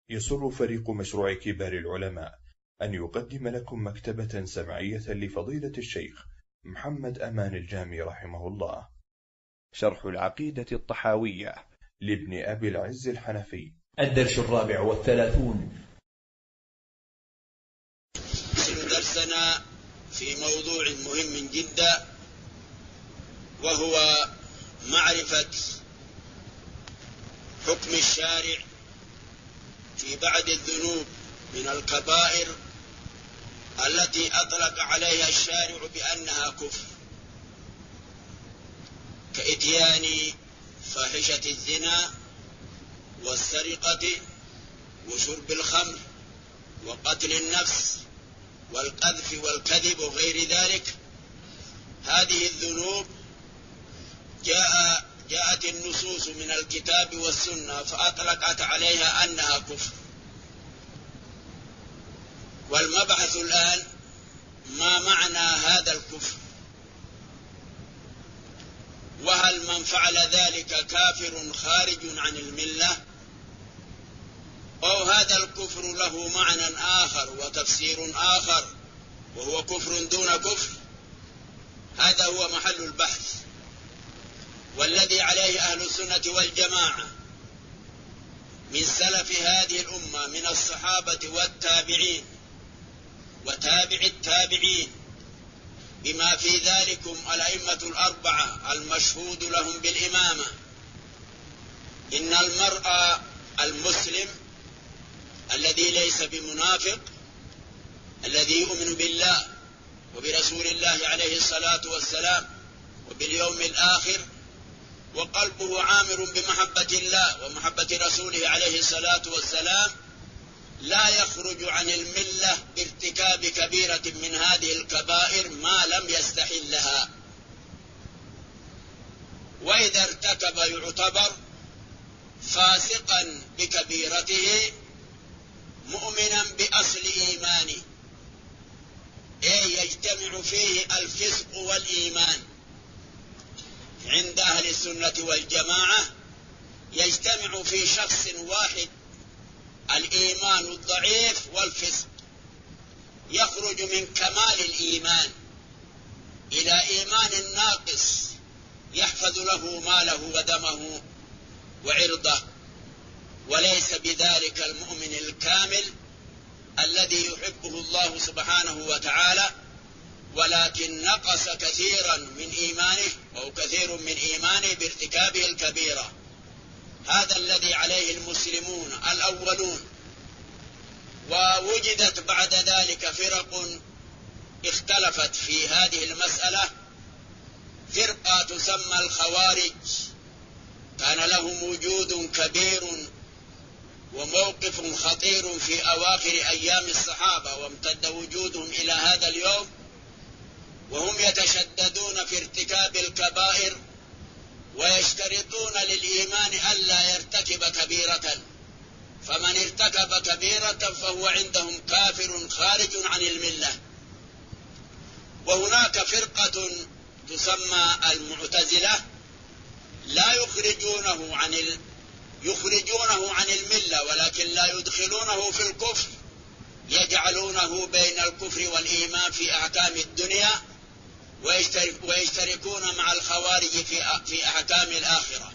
يسر فريق مشروع كبار العلماء أن يقدم لكم مكتبة سمعية لفضيلة الشيخ محمد أمان الجامي رحمه الله، شرح العقيدة الطحاوية لابن أبي العز الحنفي، الدرس 34. درسنا في موضوع مهم جدا، وهو معرفة حكم الشارع في بعض الذنوب من الكبائر التي أطلق عليها الشارع بأنها كفر، كإتيان فاحشة الزنا والسرقة وشرب الخمر وقتل النفس والقذف والكذب وغير ذلك. هذه الذنوب جاءت النصوص من الكتاب والسنة فأطلقت عليها أنها كفر. والمبحث الآن ما معنى هذا الكفر، وهل من فعل ذلك كافر خارج عن الملة، أو هذا الكفر له معنى آخر وتفسير آخر وهو كفر دون كفر. هذا هو محل البحث، والذي عليه أهل السنة والجماعة من سلف هذه الأمة من الصحابة والتابعين وتابع التابعين، بما في ذلكم الأئمة الأربعة المشهود لهم بالإمامة. إن المرء المسلم الذي ليس بمنافق، الذي يؤمن بالله وبرسول الله عليه الصلاة والسلام وباليوم الآخر، وقلبه عامر بمحبة الله ومحبة رسوله عليه الصلاة والسلام، لا يخرج عن الملة بارتكاب كبيرة من هذه الكبائر ما لم يستحلها، وإذا ارتكب يعتبر فاسقا بكبيرته مؤمنا بأصل إيمانه، يجتمع فيه الفسق والإيمان. عند أهل السنة والجماعة يجتمع في شخص واحد الإيمان الضعيف والفسق، يخرج من كمال الإيمان إلى إيمان ناقص يحفظ له ماله ودمه وعرضه، وليس بذلك المؤمن الكامل الذي يحبه الله سبحانه وتعالى، ولكن نقص كثيرا من إيمانه أو كثير من إيمانه بارتكابه الكبيرة. هذا الذي عليه المسلمون الأولون. ووجدت بعد ذلك فرق اختلفت في هذه المسألة. فرقة تسمى الخوارج، كان لهم وجود كبير وموقف خطير في أواخر أيام الصحابة، وامتد وجودهم إلى هذا اليوم، وهم يتشددون في ارتكاب الكبائر ويشترطون للإيمان ألا يرتكب كبيرة، فمن ارتكب كبيرة فهو عندهم كافر خارج عن الملة. وهناك فرقة تسمى المعتزلة، لا يخرجونه عن الملة ولكن لا يدخلونه في الكفر، يجعلونه بين الكفر والإيمان في أحكام الدنيا، ويشتركون مع الخوارج في أحكام الآخرة.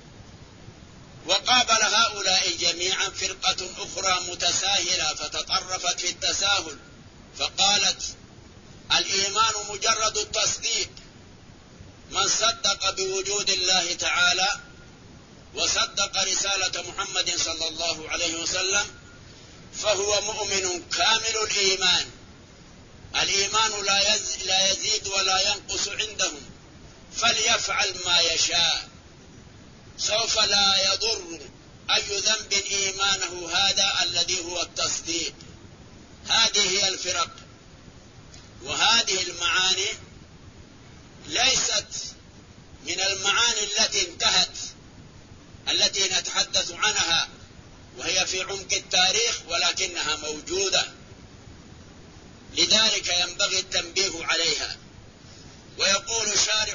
وقابل هؤلاء جميعا فرقة أخرى متساهلة فتطرفت في التساهل، فقالت الإيمان مجرد التصديق، من صدق بوجود الله تعالى وصدق رسالة محمد صلى الله عليه وسلم فهو مؤمن كامل الإيمان. الإيمان لا يزيد ولا ينقص عندهم، فليفعل ما يشاء، سوف لا يضر أي ذنب إيمانه هذا الذي هو التصديق. هذه هي الفرق. وهذه المعاني ليست من المعاني التي انتهت، التي نتحدث عنها وهي في عمق التاريخ، ولكنها موجودة، لذلك ينبغي التنبيه عليها. ويقول شارح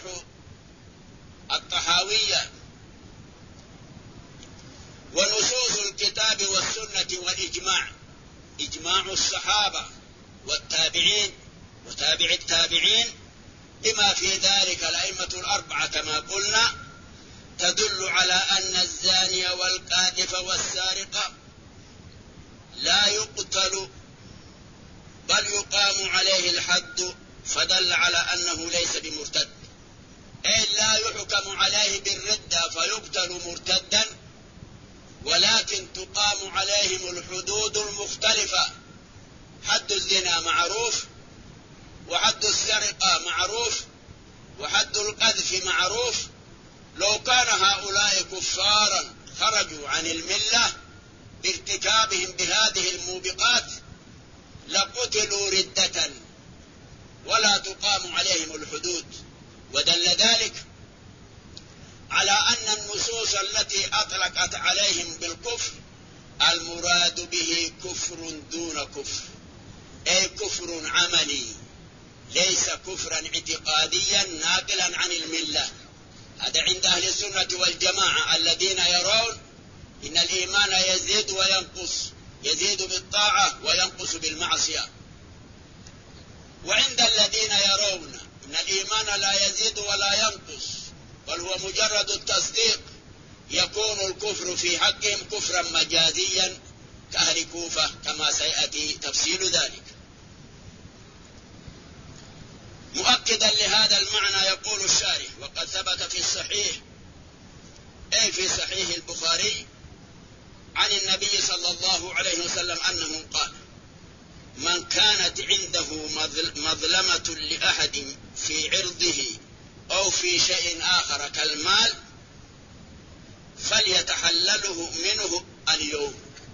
الطحاوية: ونصوص الكتاب والسنة الإجماع، إجماع الصحابة والتابعين وتابع التابعين بما في ذلك الأئمة الأربعة كما قلنا، تدل على أن الزاني والقاذف والسارق لا يقتل بل يقام عليه الحد، فدل على أنه ليس بمرتد، أي لا يحكم عليه بالردة فيقتل مرتدا، ولكن تقام عليهم الحدود المختلفة. حد الزنا معروف، وحد السرقة معروف، وحد القذف معروف. لو كان هؤلاء كفارا خرجوا عن الملة بارتكابهم بهذه الموبقات لقتلوا ردة ولا تقام عليهم الحدود. ودل ذلك على أن النصوص التي أطلقت عليهم بالكفر المراد به كفر دون كفر، أي كفر عملي ليس كفرا اعتقاديا ناقلا عن الملة. هذا عند أهل السنة والجماعة الذين يرون إن الإيمان يزيد وينقص، يزيد بالطاعة وينقص بالمعصية. وعند الذين يرون إن الإيمان لا يزيد ولا ينقص بل هو مجرد التصديق، يكون الكفر في حقهم كفرا مجازيا كأهل كوفة كما سيأتي تفصيل ذلك. مؤكدا لهذا المعنى يقول الشارح: وقد ثبت في الصحيح، أي في صحيح البخاري، عن النبي صلى الله عليه وسلم أنه قال: من كانت عنده مظلمة لأحد في عرضه أو في شيء آخر كالمال فليتحلله منه اليوم.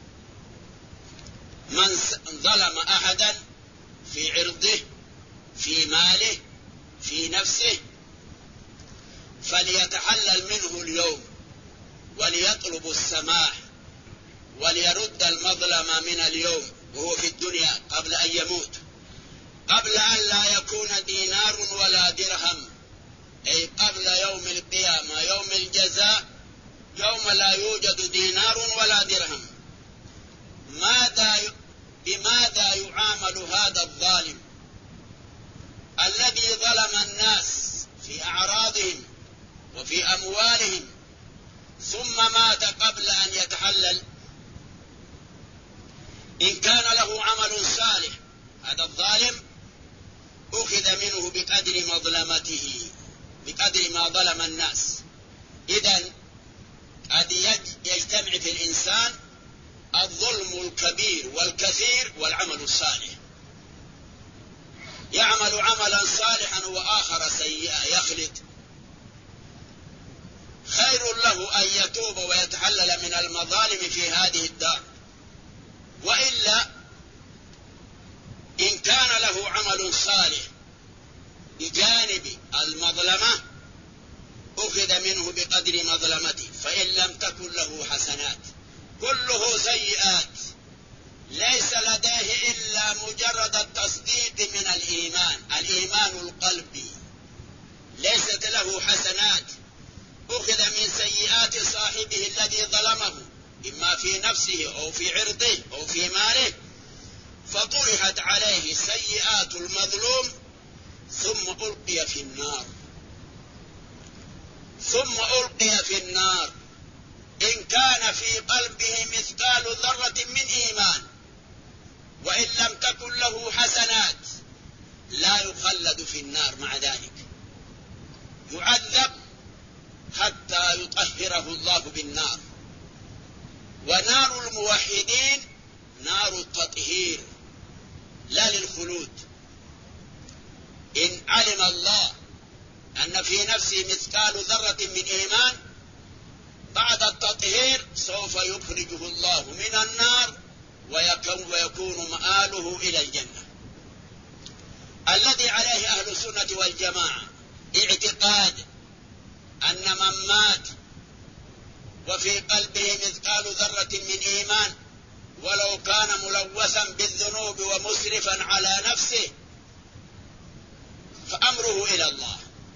من ظلم أحدا في عرضه، في ماله، في نفسه، فليتحلل منه اليوم وليطلب السماح وليرد المظلمة من اليوم وهو في الدنيا قبل أن يموت، قبل أن لا يكون دينار ولا درهم، أي قبل يوم القيامة، يوم الجزاء، يوم لا يوجد دينار ولا درهم. بماذا يعامل هذا الظالم الذي ظلم الناس في أعراضهم وفي أموالهم ثم مات قبل أن يتحلل؟ إن كان له عمل صالح هذا الظالم أخذ منه بقدر مظلمته، بقدر ما ظلم الناس. إذن قد يجتمع في الإنسان الظلم الكبير والكثير والعمل الصالح. يعمل عملا صالحا وآخر سيئا يخلد، خير له أن يتوب ويتحلل من المظالم في هذه الدار. وإلا إن كان له عمل صالح بجانب المظلمة أخذ منه بقدر مظلمته، فإن لم تكن له حسنات كله سيئات، ليس لديه إلا مجرد التصديق من الإيمان، الإيمان القلبي، ليست له حسنات، أخذ من سيئات صاحبه الذي ظلمه إما في نفسه أو في عرضه أو في ماله، فطرحت عليه سيئات المظلوم ثم ألقي في النار. ثم ألقي في النار إن كان في قلبه مثقال ذرة من إيمان، وإن لم تكن له حسنات لا يخلد في النار، مع ذلك يعذب حتى يطهره الله بالنار. ونار الموحدين نار التطهير لا للخلود. إن علم الله أن في نفسه مثقال ذرة من إيمان بعد التطهير سوف يخرجه الله من النار ويكون مآله إلى الجنة. الذي عليه أهل السنة والجماعة اعتقاد أن من مات وفي قلبه مثقال ذرة من إيمان ولو كان ملوثا بالذنوب ومسرفا على نفسه فأمره إلى الله،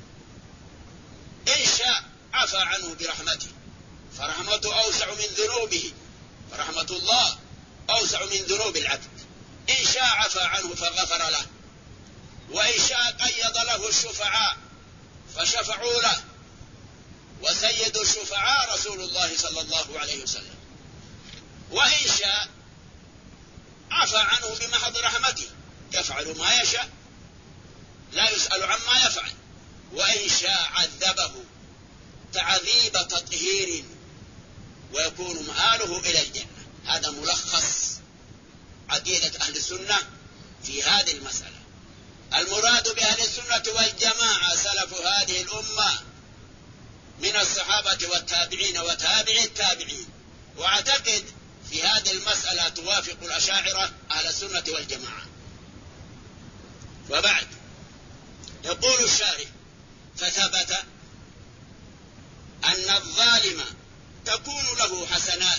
إن شاء عفى عنه برحمته، فرحمته أوسع من ذنوبه، فرحمة الله أوسع من ذنوب العبد، إن شاء عفى عنه فغفر له، وإن شاء قيض له الشفعاء فشفعوا له، وسيد الشفعاء رسول الله صلى الله عليه وسلم. وإن شاء عفى عنه بمحض رحمته، يفعل ما يشاء لا يسأل عما يفعل. وإن شاء عذبه تعذيب تطهير ويكون مآله إلى الجنة. هذا ملخص عقيدة أهل السنة في هذه المسألة. المراد بأهل السنة والجماعة سلف هذه الأمة من الصحابة والتابعين وتابعي التابعين. وأعتقد في هذه المسألة توافق الأشاعرة أهل السنة والجماعة. وبعد يقول الشارح: فثبت أن الظالم تكون له حسنات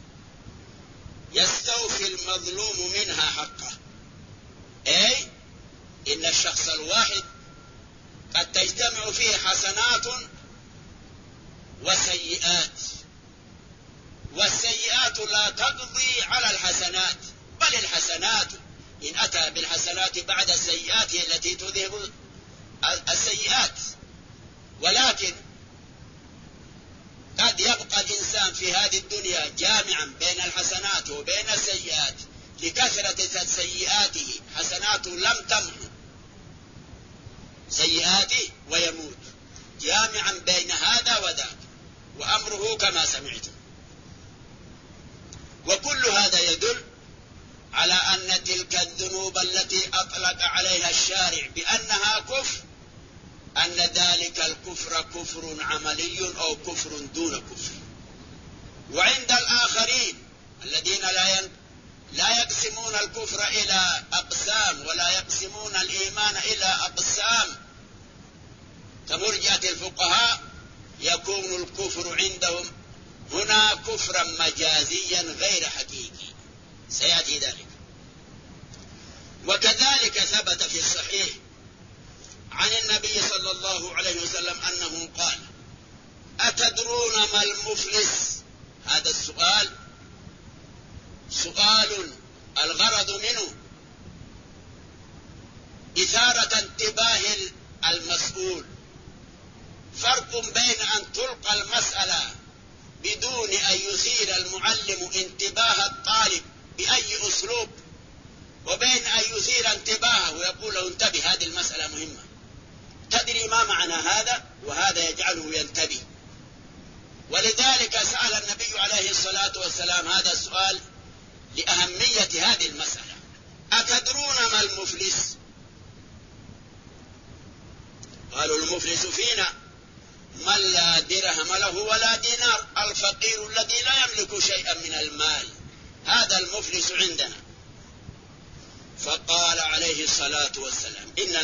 يستوفي المظلوم منها حقه، أي إن الشخص الواحد قد تجتمع فيه حسنات وسيئات، والسيئات لا تقضي على الحسنات، بل الحسنات إن أتى بالحسنات بعد السيئات التي تذهب السيئات. ولكن قد يبقى الإنسان في هذه الدنيا جامعا بين الحسنات وبين السيئات لكثرة سيئاته، حسناته لم تمحو سيئاته ويموت، جامعا بين هذا وذاك، وأمره كما سمعتم. وكل هذا يدل على أن تلك الذنوب التي أطلق عليها الشارع بأنها كفر، أن ذلك الكفر كفر عملي أو كفر دون كفر. وعند الآخرين الذين لا يقسمون الكفر إلى أقسام ولا يقسمون الإيمان إلى أقسام كمرجئة الفقهاء، يكون الكفر عندهم هنا كفرا مجازيا غير حقيقي، سيأتي ذلك. وكذلك ثبت في الصحيح عن النبي صلى الله عليه وسلم أنه قال: أتدرون ما المفلس؟ هذا السؤال سؤال الغرض منه إثارة انتباه المسؤول. فرق بين أن تلقى المسألة بدون أن يثير المعلم انتباه الطالب بأي أسلوب، وبين أن يثير انتباهه ويقول له: انتبه، هذه المسألة مهمة، تدري ما معنى هذا؟ وهذا يجعله ينتبه. ولذلك سأل النبي عليه الصلاة والسلام هذا السؤال لأهمية هذه المسألة: أتدرون ما المفلس؟ قالوا: المفلس فينا من لا درهم له ولا دينار، الفقير الذي لا يملك شيئا من المال، هذا المفلس عندنا. فقال عليه الصلاة والسلام: إن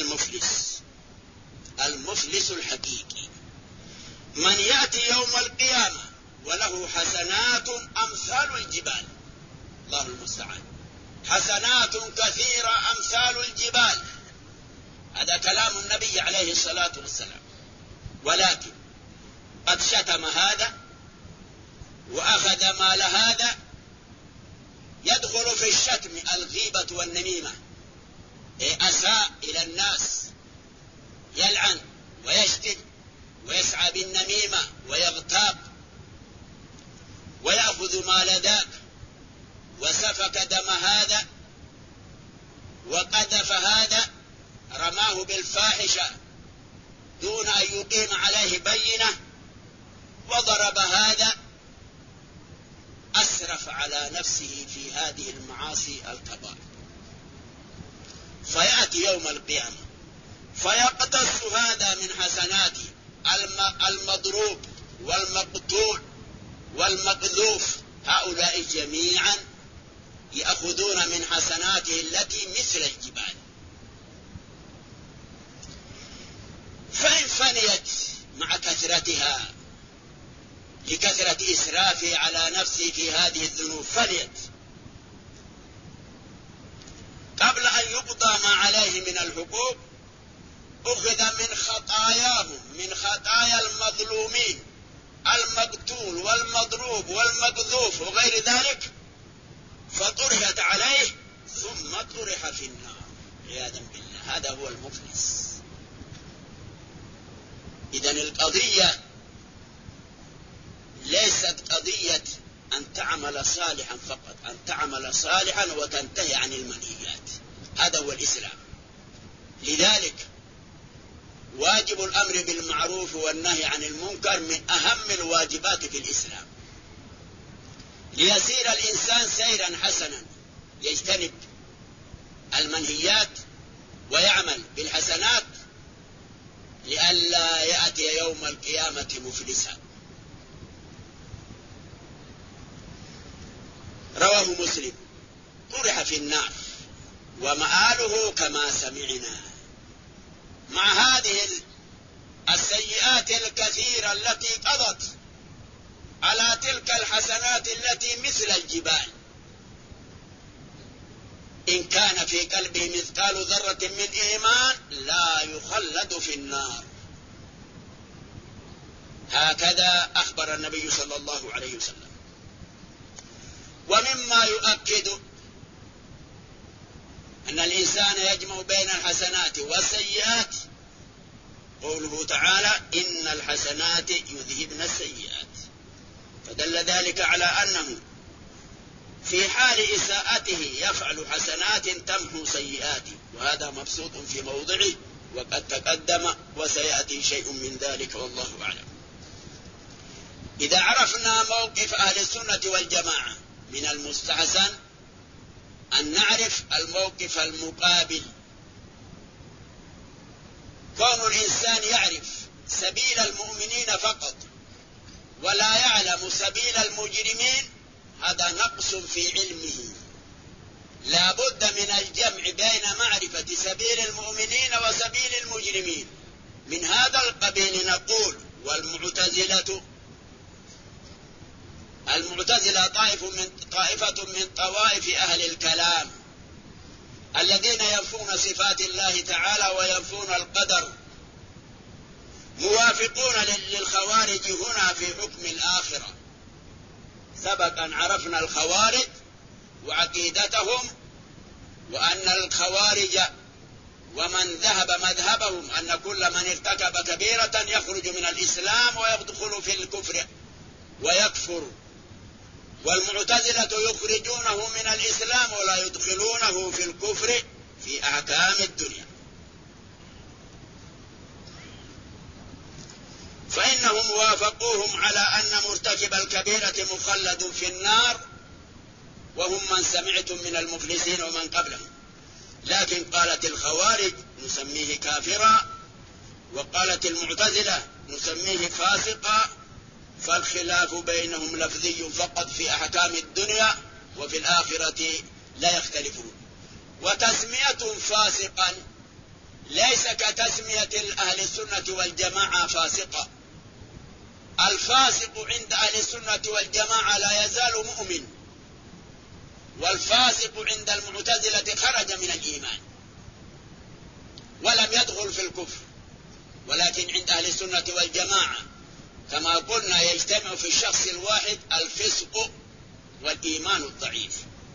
المفلس الحقيقي من يأتي يوم القيامة وله حسنات أمثال الجبال. الله المستعان، حسنات كثيرة أمثال الجبال، هذا كلام النبي عليه الصلاة والسلام. ولكن قد شتم هذا وأخذ مال هذا. يدخل في الشتم الغيبة والنميمة، أساء إلى الناس، يلعن ويشتم ويسعى بالنميمة ويغتاب ويأخذ مال ذاك، وسفك دم هذا وقذف هذا، رماه بالفاحشة دون أن يقيم عليه بينة، وضرب هذا، أسرف على نفسه في هذه المعاصي الكبائر. فيأتي يوم القيامة فيقتص هذا من حسناته، المضروب والمقتول والمقذوف، هؤلاء جميعا يأخذون من حسناته التي مثل الجبال. فإن فنيت مع كثرتها لكثرة إسرافه على نفسه في هذه الذنوب، فنيت قبل أن يقضى ما عليه من الحقوق، أخذ من خطاياهم، من خطايا المظلومين، المقتول والمضروب والمقذوف وغير ذلك، فطرحت على طرح في النار عياذا بالله. هذا هو المفلس. إذن القضية ليست قضية أن تعمل صالحا فقط، أن تعمل صالحا وتنتهي عن المنهيات. هذا هو الإسلام. لذلك واجب الأمر بالمعروف والنهي عن المنكر من أهم الواجبات في الإسلام، ليسير الإنسان سيرا حسنا يجتنب المنهيات ويعمل بالحسنات لئلا يأتي يوم القيامة مفلسا. رواه مسلم: طرح في النار ومآله كما سمعنا. مع هذه السيئات الكثيرة التي قضت على تلك الحسنات التي مثل الجبال، إن كان في قلبه مثقال ذرة من إيمان لا يخلد في النار. هكذا أخبر النبي صلى الله عليه وسلم. ومما يؤكد أن الإنسان يجمع بين الحسنات والسيئات قوله تعالى: إن الحسنات يذهبن السيئات. فدل ذلك على أنه في حال إساءته يفعل حسنات تمحو سيئاته، وهذا مبسوط في موضعه وقد تقدم وسيأتي شيء من ذلك والله أعلم. إذا عرفنا موقف أهل السنة والجماعة من المستحسن أن نعرف الموقف المقابل. كون الإنسان يعرف سبيل المؤمنين فقط ولا يعلم سبيل المجرمين هذا نقص في علمه. لا بد من الجمع بين معرفة سبيل المؤمنين وسبيل المجرمين. من هذا القبيل نقول: المعتزلة طائفة من طوائف أهل الكلام الذين ينفون صفات الله تعالى وينفون القدر، موافقون للخوارج هنا في حكم الآخرة. سبق أن عرفنا الخوارج وعقيدتهم، وأن الخوارج ومن ذهب مذهبهم أن كل من ارتكب كبيرة يخرج من الإسلام ويدخل في الكفر ويكفر، والمعتزلة يخرجونه من الإسلام ولا يدخلونه في الكفر في أحكام الدنيا. فإنهم وافقوهم على أن مرتكب الكبيرة مخلد في النار، وهم من سمعتم من المفلسين ومن قبلهم. لكن قالت الخوارج: نسميه كافرا، وقالت المعتزلة: نسميه فاسقا. فالخلاف بينهم لفظي فقط في أحكام الدنيا، وفي الآخرة لا يختلفون. وتسمية فاسقا ليس كتسمية أهل السنة والجماعة فاسقا. الفاسق عند أهل السنة والجماعة لا يزال مؤمن، والفاسق عند المعتزلة خرج من الإيمان ولم يدخل في الكفر. ولكن عند أهل السنة والجماعة كما قلنا يجتمع في الشخص الواحد الفسق والإيمان الضعيف.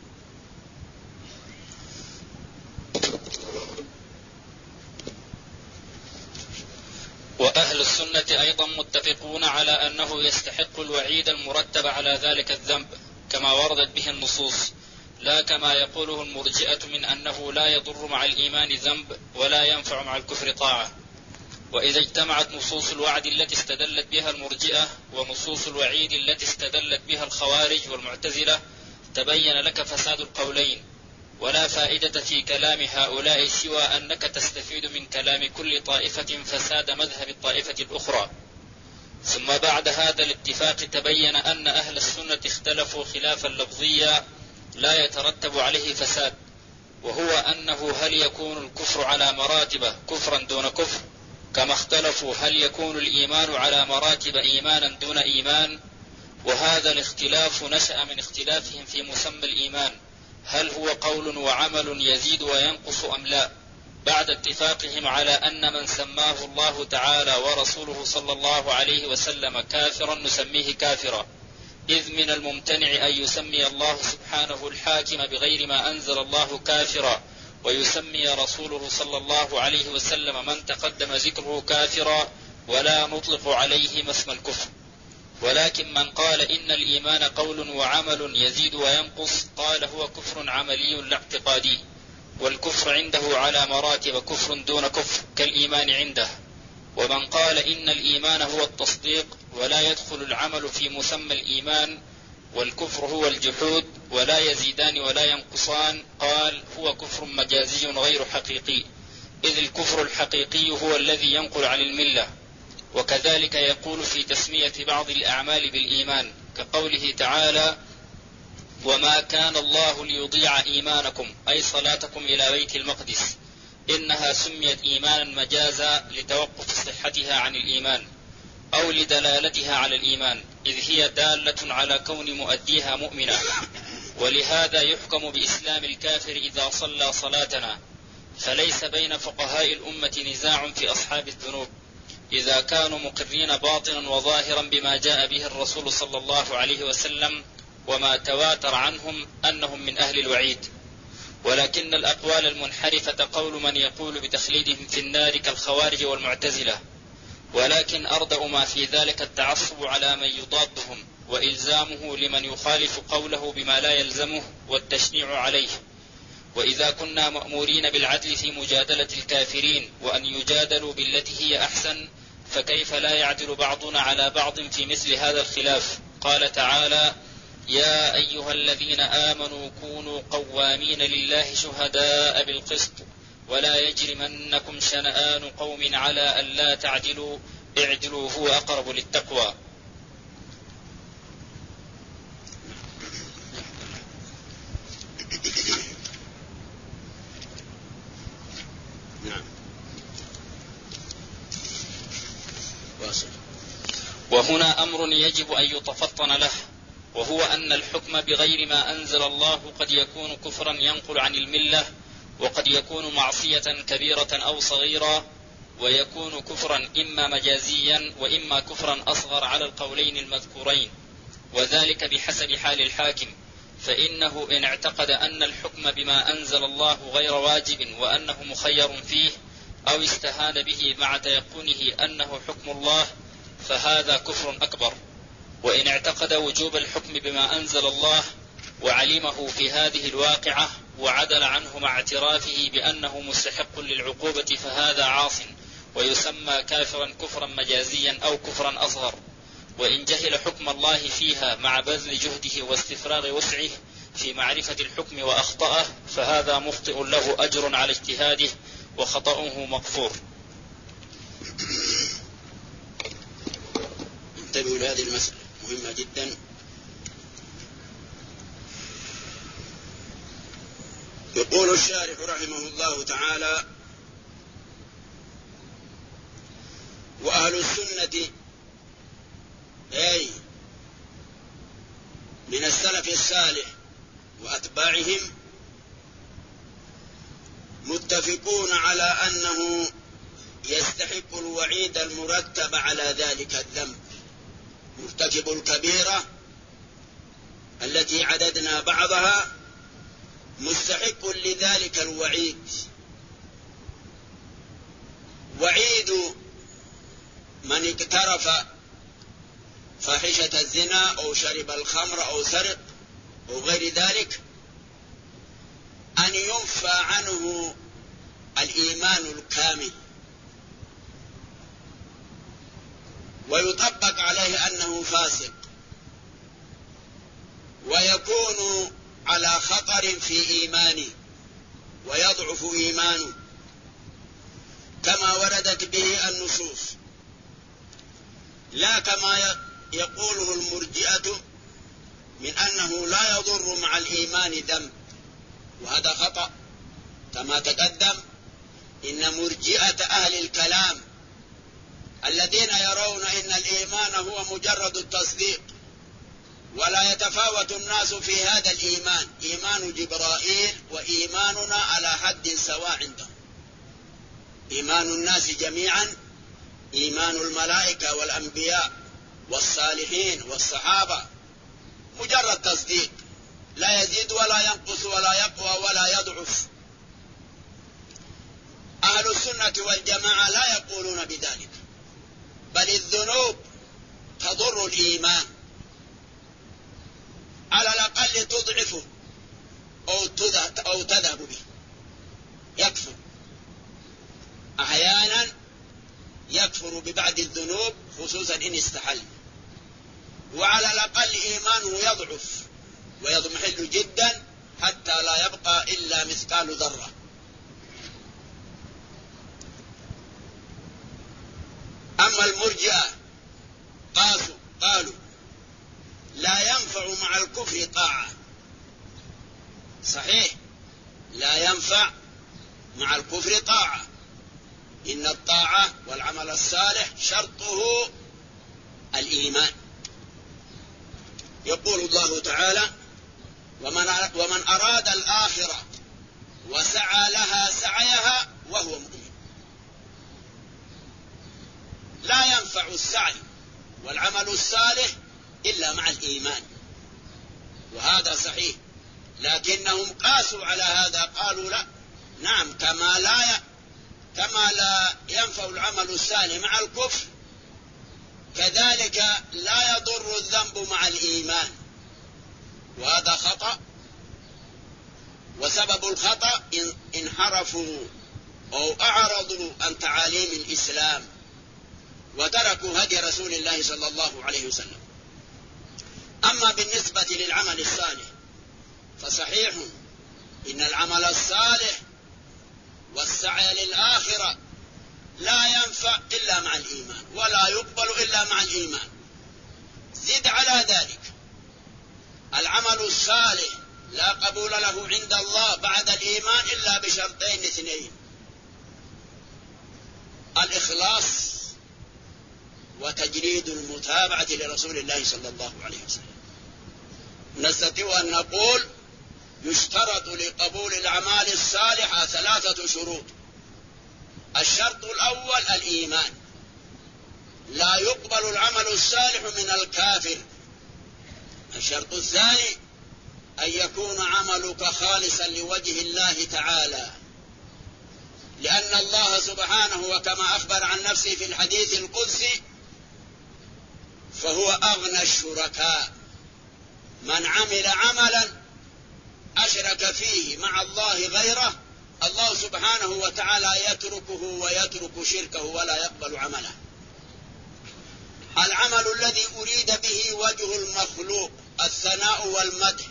وأهل السنة أيضا متفقون على أنه يستحق الوعيد المرتب على ذلك الذنب كما وردت به النصوص، لا كما يقوله المرجئة من أنه لا يضر مع الإيمان ذنب ولا ينفع مع الكفر طاعة. وإذا اجتمعت نصوص الوعد التي استدلت بها المرجئة ونصوص الوعيد التي استدلت بها الخوارج والمعتزلة تبين لك فساد القولين، ولا فائدة في كلام هؤلاء سوى أنك تستفيد من كلام كل طائفة فساد مذهب الطائفة الأخرى. ثم بعد هذا الاتفاق تبين أن أهل السنة اختلفوا خلافا لفظيا لا يترتب عليه فساد، وهو أنه هل يكون الكفر على مراتب كفرا دون كفر، كما اختلفوا هل يكون الإيمان على مراتب إيمانا دون إيمان. وهذا الاختلاف نشأ من اختلافهم في مسمى الإيمان، هل هو قول وعمل يزيد وينقص أم لا، بعد اتفاقهم على أن من سماه الله تعالى ورسوله صلى الله عليه وسلم كافرا نسميه كافرا، إذ من الممتنع أن يسمي الله سبحانه الحاكم بغير ما أنزل الله كافرا، ويسمي رسوله صلى الله عليه وسلم من تقدم ذكره كافرا، ولا نطلق عليه اسم الكفر. ولكن من قال إن الإيمان قول وعمل يزيد وينقص قال هو كفر عملي لا اعتقادي، والكفر عنده على مراتب، كفر دون كفر كالإيمان عنده. ومن قال إن الإيمان هو التصديق ولا يدخل العمل في مسمى الإيمان، والكفر هو الجحود ولا يزيدان ولا ينقصان، قال هو كفر مجازي غير حقيقي، إذ الكفر الحقيقي هو الذي ينقل عن الملة. وكذلك يقول في تسمية بعض الأعمال بالإيمان كقوله تعالى: وما كان الله ليضيع إيمانكم، أي صلاتكم إلى بيت المقدس، إنها سميت إيمانا مجازا لتوقف صحتها عن الإيمان أو لدلالتها على الإيمان، إذ هي دالة على كون مؤديها مؤمنا. ولهذا يحكم بإسلام الكافر إذا صلى صلاتنا، فليس بين فقهاء الأمة نزاع في أصحاب الذنوب إذا كانوا مقرين باطنا وظاهرا بما جاء به الرسول صلى الله عليه وسلم وما تواتر عنهم أنهم من أهل الوعيد. ولكن الأقوال المنحرفة قول من يقول بتخليدهم في النار كالخوارج والمعتزلة، ولكن أردأ ما في ذلك التعصب على من يضادهم وإلزامه لمن يخالف قوله بما لا يلزمه والتشنيع عليه. وإذا كنا مأمورين بالعدل في مجادلة الكافرين وأن يجادلوا بالتي هي أحسن، فكيف لا يعدل بعضنا على بعض في مثل هذا الخلاف؟ قال تعالى: يا أيها الذين آمنوا كونوا قوامين لله شهداء بالقسط ولا يجرمنكم شنآن قوم على ألا تعدلوا اعدلوا هو أقرب للتقوى. وهنا أمر يجب أن يتفطن له، وهو أن الحكم بغير ما أنزل الله قد يكون كفرا ينقل عن الملة، وقد يكون معصية كبيرة أو صغيرة، ويكون كفرا إما مجازيا وإما كفرا أصغر على القولين المذكورين، وذلك بحسب حال الحاكم. فإنه إن اعتقد أن الحكم بما أنزل الله غير واجب وأنه مخير فيه، أو استهان به مع تيقنه أنه حكم الله، فهذا كفر أكبر. وإن اعتقد وجوب الحكم بما أنزل الله وعلمه في هذه الواقعة وعدل عنه مع اعترافه بأنه مستحق للعقوبة، فهذا عاص ويسمى كافرا كفرا مجازيا أو كفرا أصغر. وإن جهل حكم الله فيها مع بذل جهده واستفراغ وسعه في معرفة الحكم وأخطأه، فهذا مخطئ له أجر على اجتهاده وخطأه مغفور. انتبهوا لهذه المسألة مهمة جدا. يقول الشارح رحمه الله تعالى: وأهل السنة أي من السلف الصالح وأتباعهم متفقون على أنه يستحق الوعيد المرتب على ذلك الذنب. مرتكب الكبيرة التي عددنا بعضها مستحق لذلك الوعيد. وعيد من اقترف فاحشة الزنا أو شرب الخمر أو سرق أو غير ذلك أن ينفى عنه الإيمان الكامل ويطبق عليه أنه فاسق ويكون على خطر في إيمانه ويضعف إيمانه كما وردت به النصوص، لا كما يقوله المرجئة من أنه لا يضر مع الإيمان ذنب، وهذا خطأ. كما تقدم إن مرجئة أهل الكلام الذين يرون إن الإيمان هو مجرد التصديق ولا يتفاوت الناس في هذا الإيمان، إيمان جبرائيل وإيماننا على حد سواء عندهم. إيمان الناس جميعا إيمان الملائكة والأنبياء والصالحين والصحابة مجرد تصديق، لا يزيد ولا ينقص ولا يقوى ولا يضعف. أهل السنة والجماعة لا يقولون بذلك، بل الذنوب تضر الإيمان، على الأقل تضعفه أو تذهب به، يكفر أحيانا، يكفر ببعض الذنوب خصوصا إن استحل، وعلى الأقل إيمانه يضعف ويضمحل جدا حتى لا يبقى إلا مثقال ذرة. أما المرجئة قالوا لا ينفع مع الكفر طاعة. صحيح، لا ينفع مع الكفر طاعة، إن الطاعة والعمل الصالح شرطه الإيمان. يقول الله تعالى: ومن أراد الآخرة وسعى لها سعيها وهو مؤمن. لا ينفع السعي والعمل الصالح إلا مع الإيمان، وهذا صحيح، لكنهم قاسوا على هذا، قالوا لا، نعم، كما لا ينفع العمل الصالح مع الكفر، كذلك لا يضر الذنب مع الإيمان، وهذا خطأ. وسبب الخطأ انحرفوا أو أعرضوا عن تعاليم الإسلام وتركوا هدي رسول الله صلى الله عليه وسلم. أما بالنسبة للعمل الصالح فصحيح إن العمل الصالح والسعي للآخرة لا ينفع إلا مع الإيمان، ولا يقبل إلا مع الإيمان. زد على ذلك العمل الصالح لا قبول له عند الله بعد الإيمان إلا بشرطين اثنين: الإخلاص وتجريد المتابعة لرسول الله صلى الله عليه وسلم. نستطيع أن نقول يشترط لقبول الأعمال الصالحة 3 شروط. الشرط الأول الإيمان، لا يقبل العمل الصالح من الكافر. الشرط الثاني أن يكون عملك خالصا لوجه الله تعالى، لأن الله سبحانه وكما أخبر عن نفسه في الحديث القدسي: فهو أغنى الشركاء، من عمل عملا أشرك فيه مع الله غيره الله سبحانه وتعالى يتركه ويترك شركه ولا يقبل عمله. العمل الذي أريد به وجه المخلوق، الثناء والمدح،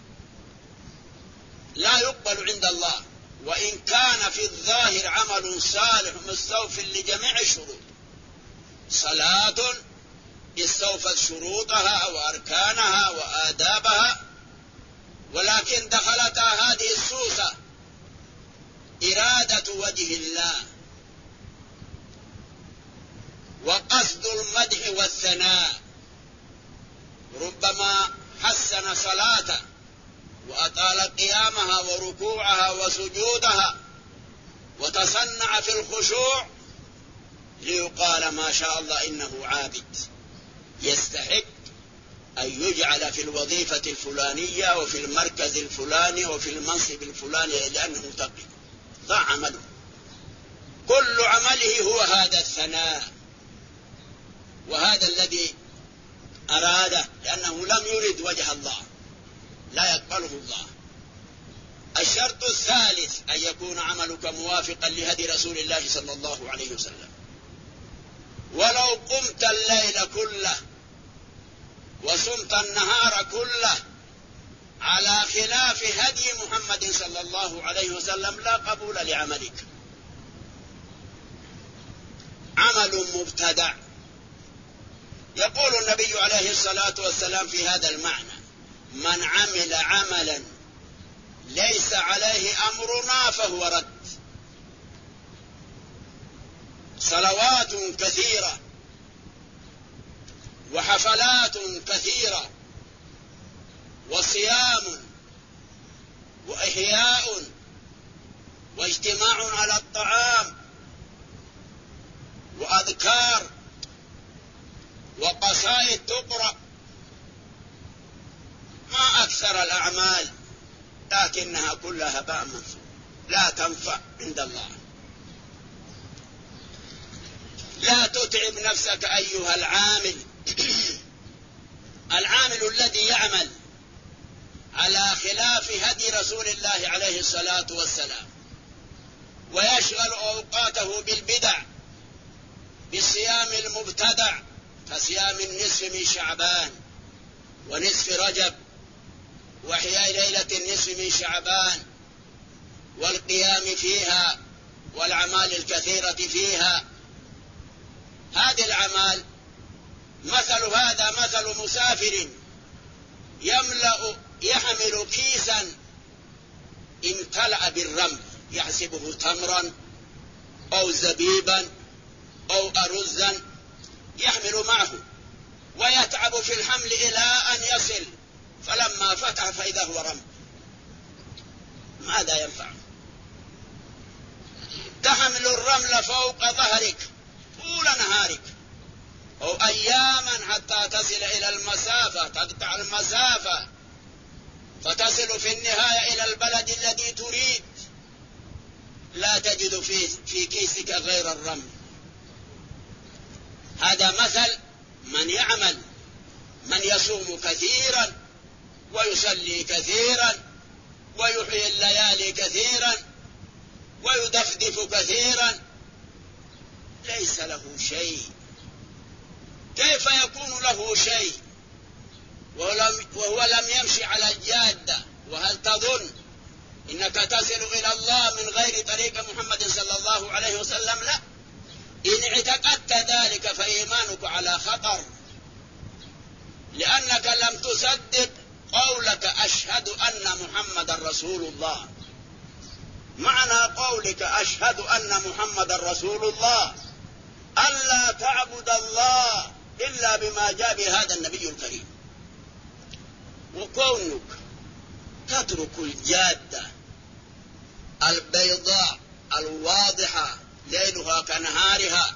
لا يقبل عند الله، وإن كان في الظاهر عمل صالح مستوف لجميع الشروط. صلاة استوفت شروطها وأركانها وآدابها، ولكن دخلتها هذه السوسة إرادة وجه الله وقصد المدح والثناء. ربما حسن صلاته وأطال قيامها وركوعها وسجودها وتصنع في الخشوع ليقال ما شاء الله إنه عابد، يستحق أن يجعل في الوظيفة الفلانية وفي المركز الفلاني وفي المنصب الفلاني لأنه تقي. ضاع عمله، كل عمله هو هذا الثناء، وهذا الذي أراده، لأنه لم يرد وجه الله، لا يقبله الله. الشرط الثالث أن يكون عملك موافقا لهدي رسول الله صلى الله عليه وسلم. ولو قمت الليل كله وصمت النهار كله على خلاف هدي محمد صلى الله عليه وسلم لا قبول لعملك. عمل مبتدع. يقول النبي عليه الصلاة والسلام في هذا المعنى: من عمل عملا ليس عليه أمرنا فهو رد. صلوات كثيرة وحفلات كثيرة وصيام وإحياء واجتماع على الطعام وأذكار وقصائد تقرأ ما أكثر الأعمال، لكنها كلها هباء منثور لا تنفع عند الله. لا تتعب نفسك أيها العامل العامل الذي يعمل على خلاف هدي رسول الله عليه الصلاة والسلام ويشغل أوقاته بالبدع، بالصيام المبتدع كصيام النصف من شعبان ونصف رجب وإحياء ليلة النصف من شعبان والقيام فيها والأعمال الكثيرة فيها. هذه الأعمال مثل هذا مثل مسافر يحمل كيسا امتلأ بالرمل يحسبه تمرا أو زبيبا أو أرزا يحمل معه ويتعب في الحمل إلى أن يصل، فلما فتح فإذا هو رمل. ماذا ينفع؟ تحمل الرمل فوق ظهرك طول نهارك أو أياما حتى تصل إلى المسافة، تقطع المسافة فتصل في النهاية إلى البلد الذي تريد، لا تجد في كيسك غير الرمل. هذا مثل من يعمل، من يصوم كثيرا ويصلي كثيرا ويحيي الليالي كثيرا ويدفدف كثيرا ليس له شيء. كيف يكون له شيء وهو لم يمشي على الجادة؟ وهل تظن إنك تصل إلى الله من غير طريق محمد صلى الله عليه وسلم؟ لا. إن اعتقدت ذلك فإيمانك على خطر، لأنك لم تصدق قولك أشهد أن محمد رسول الله. معنى قولك أشهد أن محمد رسول الله ألا تعبد الله إلا بما جاء بهذا النبي الكريم، وكونك تترك الجادة البيضاء الواضحة ليلها كنهارها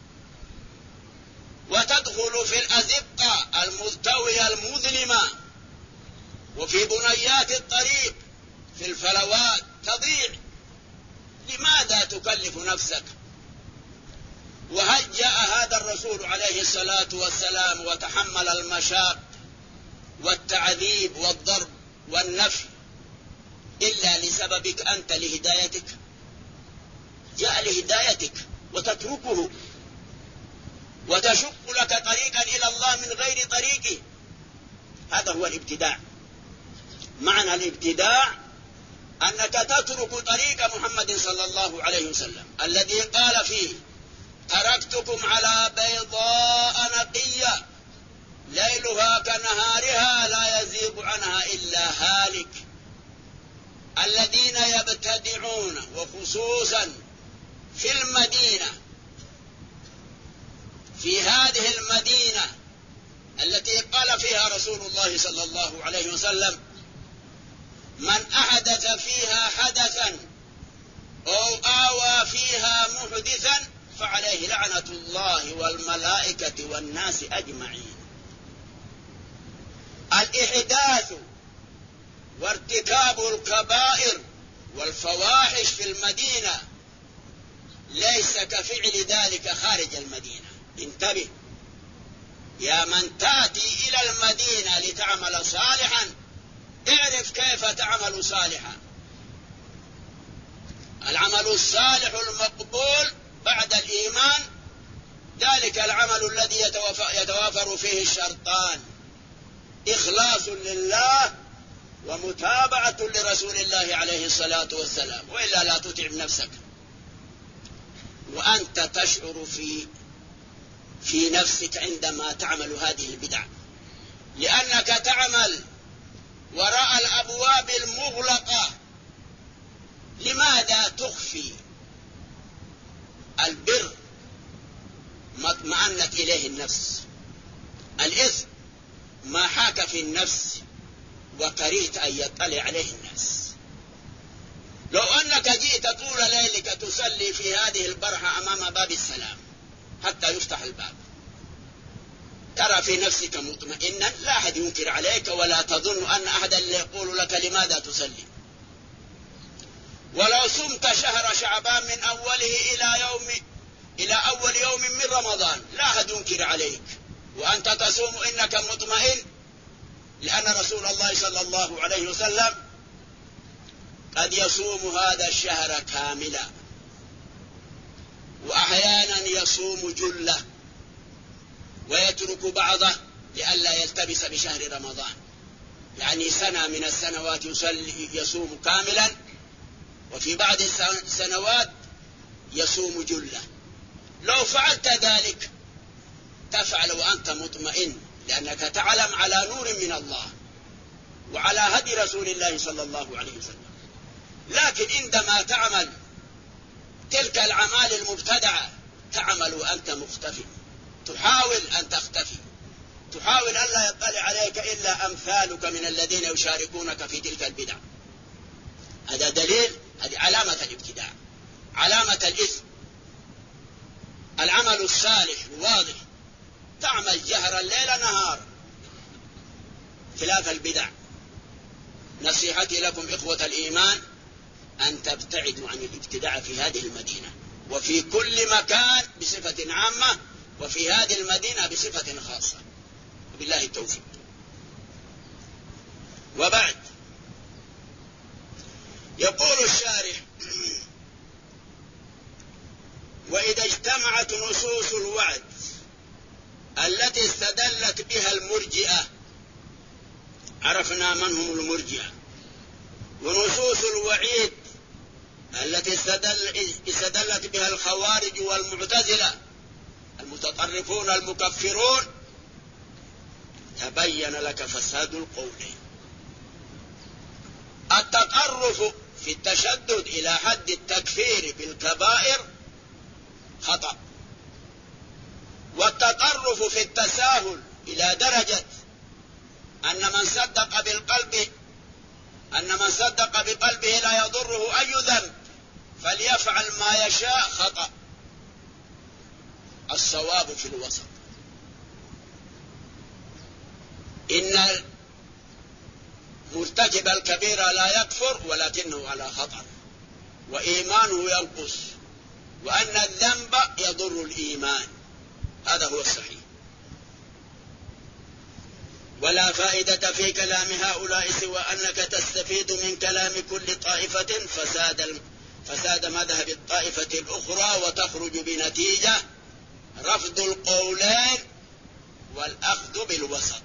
وتدخل في الأزقة الملتوية المظلمة وفي بنيات الطريق في الفلوات تضيع. لماذا تكلف نفسك؟ وهل جاء هذا الرسول عليه الصلاة والسلام وتحمل المشاق والتعذيب والضرب والنفي إلا لسببك أنت لهدايتك؟ جاء لهدايتك وتتركه وتشق لك طريقا إلى الله من غير طريقه. هذا هو الابتداع. معنى الابتداع أنك تترك طريق محمد صلى الله عليه وسلم الذي قال فيه تركتكم على بيضاء نقية ليلها كنهارها لا يزيغ عنها إلا هالك. الذين يبتدعون وخصوصا في المدينة، في هذه المدينة التي قال فيها رسول الله صلى الله عليه وسلم من أحدث فيها حدثا أو آوى فيها محدثا فعليه لعنة الله والملائكة والناس أجمعين. الإحداث وارتكاب الكبائر والفواحش في المدينة ليس كفعل ذلك خارج المدينة. انتبه يا من تأتي إلى المدينة لتعمل صالحا، اعرف كيف تعمل صالحا. العمل الصالح المقبول بعد الإيمان ذلك العمل الذي يتوافر فيه الشرطان: إخلاص لله ومتابعة لرسول الله عليه الصلاة والسلام، وإلا لا تتعب نفسك وأنت تشعر في نفسك عندما تعمل هذه البدع، لأنك تعمل وراء الأبواب المغلقة. لماذا تخفي البر ما اطمأنت إليه النفس؟ الإثم ما حاك في النفس وكرهت أن يطلع عليه الناس. لو أنك جئت طول ليلك تصلي في هذه البرحة أمام باب السلام حتى يفتح الباب، ترى في نفسك مطمئنا، لا أحد ينكر عليك، ولا تظن أن أحدا يقول لك لماذا تصلي. ولو صمت شهر شعبان من أوله إلى أول يوم من رمضان لا أحد ينكر عليك وأنت تصوم إنك مطمئن، لأن رسول الله صلى الله عليه وسلم قد يصوم هذا الشهر كاملا، وأحيانا يصوم جلة ويترك بعضه لئلا يلتبس بشهر رمضان، يعني سنة من السنوات يصوم كاملا، وفي بعض السنوات يصوم جلة. لو فعلت ذلك تفعل وأنت مطمئن، لأنك تعلم على نور من الله وعلى هدي رسول الله صلى الله عليه وسلم. لكن عندما تعمل تلك الأعمال المبتدعة تعمل وأنت مختفي، تحاول أن تختفي، تحاول أن لا يطلع عليك إلا أمثالك من الذين يشاركونك في تلك البدع. هذا دليل، هذه علامة الابتداع، علامة الإثم. العمل الصالح الواضح تعمل جهرا ليل نهار خلاف البدع. نصيحتي لكم إخوة الإيمان أن تبتعدوا عن الابتداع في هذه المدينة وفي كل مكان بصفة عامة، وفي هذه المدينة بصفة خاصة، وبالله التوفيق. وبعد، يقول الشارح: وإذا اجتمعت نصوص الوعد التي استدلت بها المرجئة، عرفنا من هم المرجئة، ونصوص الوعيد التي استدلت بها الخوارج والمعتزلة المتطرفون المكفرون، تبين لك فساد القولين. التطرف في التشدد إلى حد التكفير بالكبائر خطأ، والتطرف في التساهل إلى درجة أن من صدق بقلبه لا يضره أي ذنب فليفعل ما يشاء خطأ. الصواب في الوسط، إن مرتكب الكبيرة لا يكفر ولكنه على خطأ وإيمانه ينقص، وأن الذنب يضر الإيمان، هذا هو الصحيح. ولا فائدة في كلام هؤلاء سوى أنك تستفيد من كلام كل طائفة فساد مذهب الطائفة الأخرى، وتخرج بنتيجة رفض القولين والأخذ بالوسط.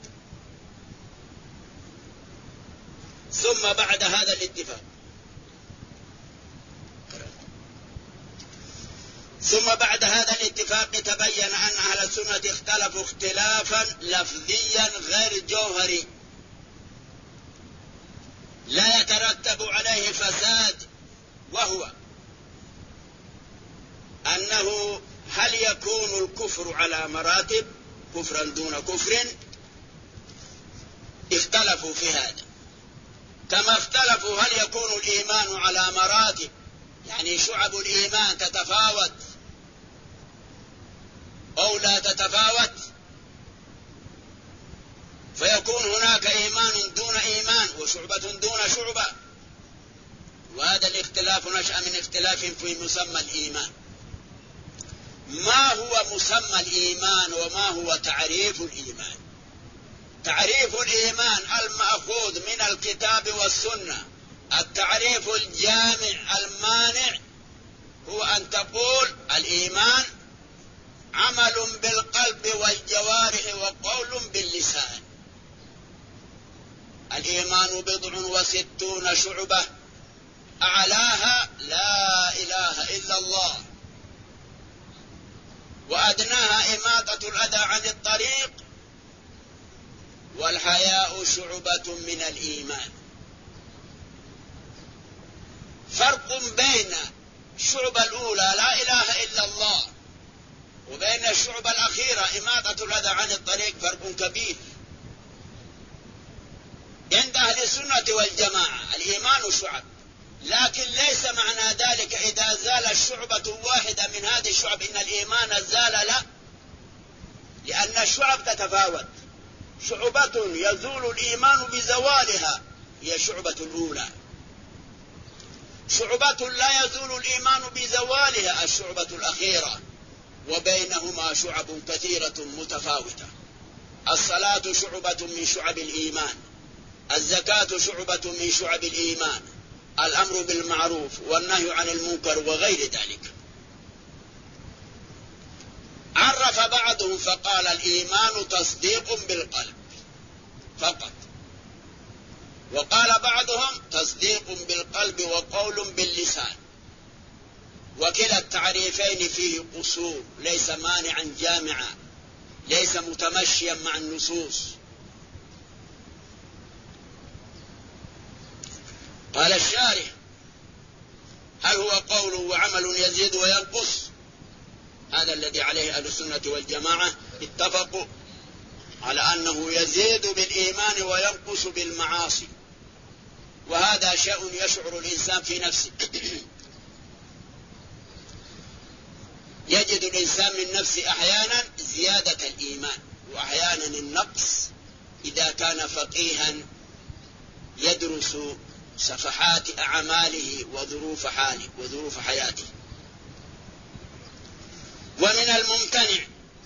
ثم بعد هذا الاتفاق تبين أن أهل السنة اختلفوا اختلافا لفظيا غير جوهري لا يترتب عليه فساد، وهو أنه هل يكون الكفر على مراتب، كفرا دون كفر؟ اختلفوا في هذا، كما اختلفوا هل يكون الإيمان على مراتب، يعني شعب الإيمان تتفاوت أو لا تتفاوت، فيكون هناك إيمان دون إيمان وشعبة دون شعبة. وهذا الاختلاف نشأ من اختلاف في مسمى الإيمان. ما هو مسمى الإيمان وما هو تعريف الإيمان؟ تعريف الإيمان المأخوذ من الكتاب والسنة، التعريف الجامع المانع، هو أن تقول الإيمان عمل بالقلب والجوارح وقول باللسان. الإيمان 67 شعبة، أعلاها لا إله إلا الله، وأدناها إماطة الأذى عن الطريق، والحياء شعبة من الإيمان. فرق بين الشعبة الأولى لا إله إلا الله وبين الشعبة الأخيرة إماطة الأذى عن الطريق فرق كبير. عند أهل السنة والجماعة الإيمان شعب، لكن ليس معنى ذلك إذا زال الشعبة واحدة من هذه الشعب إن الإيمان زال، لا، لأن الشعب تتفاوت. شعبة يزول الإيمان بزوالها هي الشعبة الأولى، شعبة لا يزول الإيمان بزوالها الشعبة الأخيرة، وبينهما شعب كثيرة متفاوتة. الصلاة شعبة من شعب الإيمان، الزكاة شعبة من شعب الإيمان، الأمر بالمعروف والنهي عن المنكر وغير ذلك. عرف بعضهم فقال الإيمان تصديق بالقلب فقط، وقال بعضهم تصديق بالقلب وقول باللسان، وكلا التعريفين فيه قصور، ليس مانعا جامعا، ليس متمشيا مع النصوص. قال الشارح: هل هو قول وعمل يزيد وينقص؟ هذا الذي عليه أهل السنة والجماعة، اتفقوا على أنه يزيد بالإيمان وينقص بالمعاصي، وهذا شيء يشعر الإنسان في نفسه. يجد الإنسان من نفسه أحيانا زيادة الإيمان وأحيانا النقص، إذا كان فقيها يدرس صفحات أعماله وظروف حاله وظروف حياته. ومن الممتنع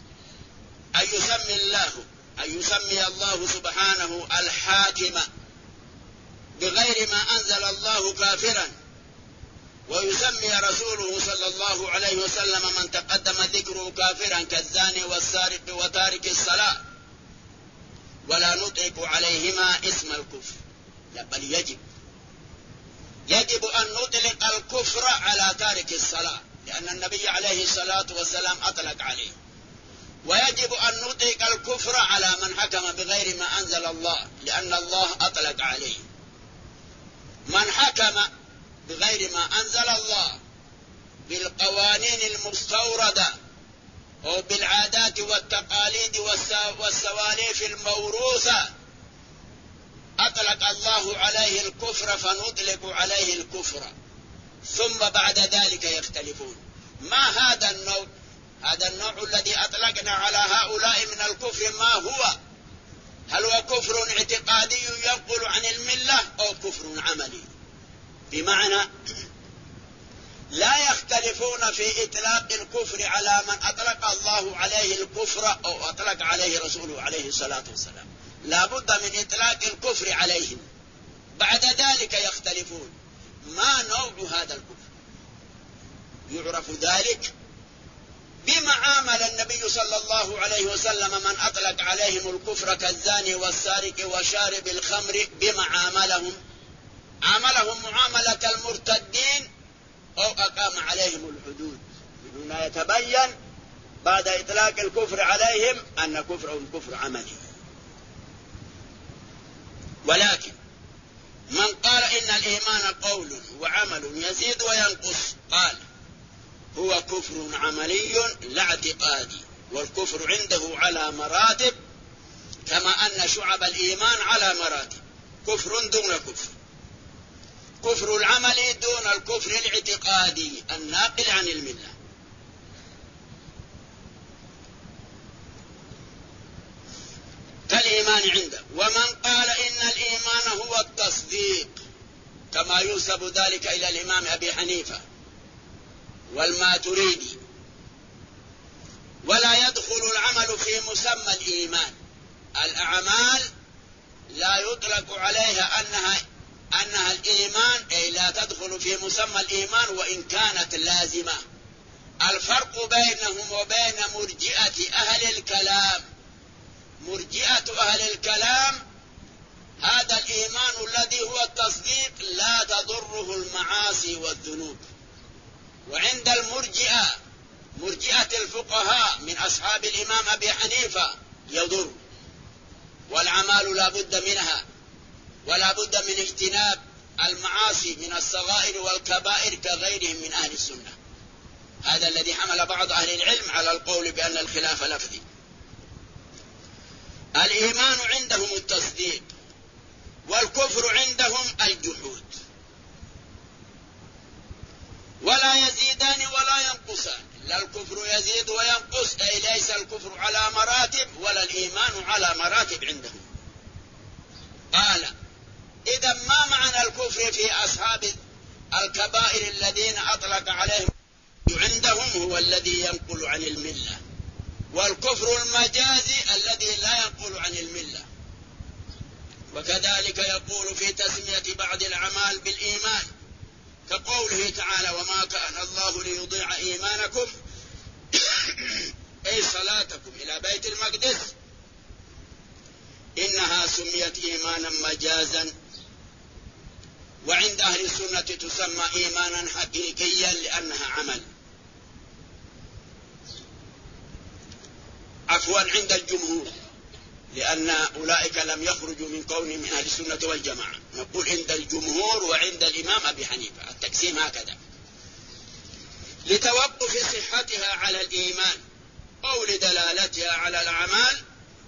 أن يسمي الله سبحانه الحاكم بغير ما أنزل الله كافرا، ويسمي رسوله صلى الله عليه وسلم من تقدم ذكره كافرا كالزاني والسارق وتارك الصلاة، ولا نطلق عليهما اسم الكفر. لا، بل يجب أن نطلق الكفر على تارك الصلاة، لأن النبي عليه الصلاة والسلام أطلق عليه. ويجب أن نطلق الكفر على من حكم بغير ما أنزل الله، لأن الله أطلق عليه. من حكم بغير ما أنزل الله بالقوانين المستوردة أو بالعادات والتقاليد والسواليف الموروثة، أطلق الله عليه الكفر فنطلق عليه الكفر، ثم بعد ذلك يختلفون. ما هذا النوع؟ هذا النوع الذي أطلقنا على هؤلاء من الكفر ما هو؟ هل هو كفر اعتقادي ينقل عن الملة أو كفر عملي؟ بمعنى لا يختلفون في إطلاق الكفر على من أطلق الله عليه الكفر أو أطلق عليه رسوله عليه الصلاة والسلام، لا بد من إطلاق الكفر عليهم. بعد ذلك يختلفون ما نوع هذا الكفر. يعرف ذلك بما عامل النبي صلى الله عليه وسلم من أطلق عليهم الكفر كالزاني والسارق وشارب الخمر، بما عاملهم معاملة المرتدين أو أقام عليهم الحدود، بدون يتبين بعد إطلاق الكفر عليهم أن كفرهم كفر عملي. ولكن من قال إن الإيمان قول وعمل يزيد وينقص، قال هو كفر عملي لا اعتقادي، والكفر عنده على مراتب، كما أن شعب الإيمان على مراتب، كفر دون كفر. كفر العمل دون الكفر الاعتقادي الناقل عن الملة. كالإيمان عنده. ومن قال إن الإيمان هو التصديق، كما ينسب ذلك إلى الإمام أبي حنيفة والماتريدي، ولا يدخل العمل في مسمى الإيمان. الأعمال لا يطلق عليها أنها الإيمان، أي لا تدخل في مسمى الإيمان وإن كانت لازمة. الفرق بينهم وبين مرجئة أهل الكلام، مرجئة أهل الكلام هذا الإيمان الذي هو التصديق لا تضره المعاصي والذنوب، وعند المرجئة، مرجئة الفقهاء من أصحاب الإمام أبي حنيفة، يضر، والأعمال لا بد منها، ولا بد من اجتناب المعاصي من الصغائر والكبائر كغيرهم من أهل السنة. هذا الذي حمل بعض أهل العلم على القول بأن الخلاف لفظي. الإيمان عندهم التصديق، والكفر عندهم الجحود، ولا يزيدان ولا ينقصان، لا الكفر يزيد وينقص، أي ليس الكفر على مراتب ولا الإيمان على مراتب عندهم. قال: إذا ما معنى الكفر في أصحاب الكبائر الذين أطلق عليهم عندهم هو الذي ينقل عن الملة، والكفر المجازي الذي لا ينقل عن الملة. وكذلك يقول في تسمية بعض الأعمال بالإيمان، كقوله تعالى: وما كان الله ليضيع إيمانكم أي صلاتكم إلى بيت المقدس، إنها سميت إيمانا مجازا، وعند أهل السنة تسمى إيمانا حقيقيا لأنها عمل. عفوا عند الجمهور، لأن أولئك لم يخرجوا من كونهم من أهل السنة والجماعة، نقول عند الجمهور وعند الإمام أبي حنيفة التقسيم هكذا: لتوقف صحتها على الإيمان أو لدلالتها على الأعمال،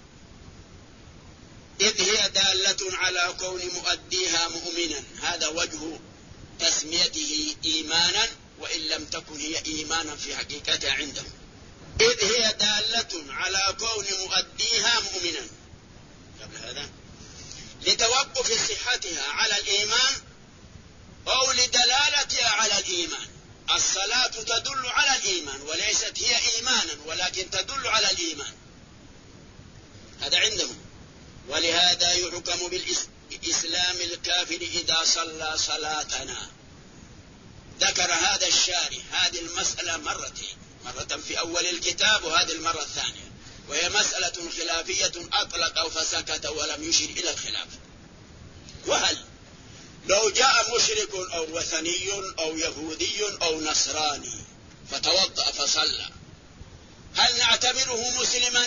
إذ هي دالة على كون مؤديها مؤمنا. هذا وجه تسميته إيمانا، وإن لم تكن هي إيمانا في حقيقتها عندهم، إذ هي دالة على كون مؤديها مؤمنا. قبل هذا لتوقف صحتها على الإيمان أو لدلالتها على الإيمان. الصلاة تدل على الإيمان وليست هي إيمانا، ولكن تدل على الإيمان، هذا عندهم. ولهذا يحكم بالإسلام الكافر إذا صلى صلاتنا. ذكر هذا الشارح هذه المسألة مرتين، مرة في أول الكتاب وهذه المرة الثانية، وهي مسألة خلافية أطلق فسكت ولم يشر إلى الخلاف. وهل لو جاء مشرك أو وثني أو يهودي أو نصراني فتوضأ فصلى، هل نعتبره مسلما؟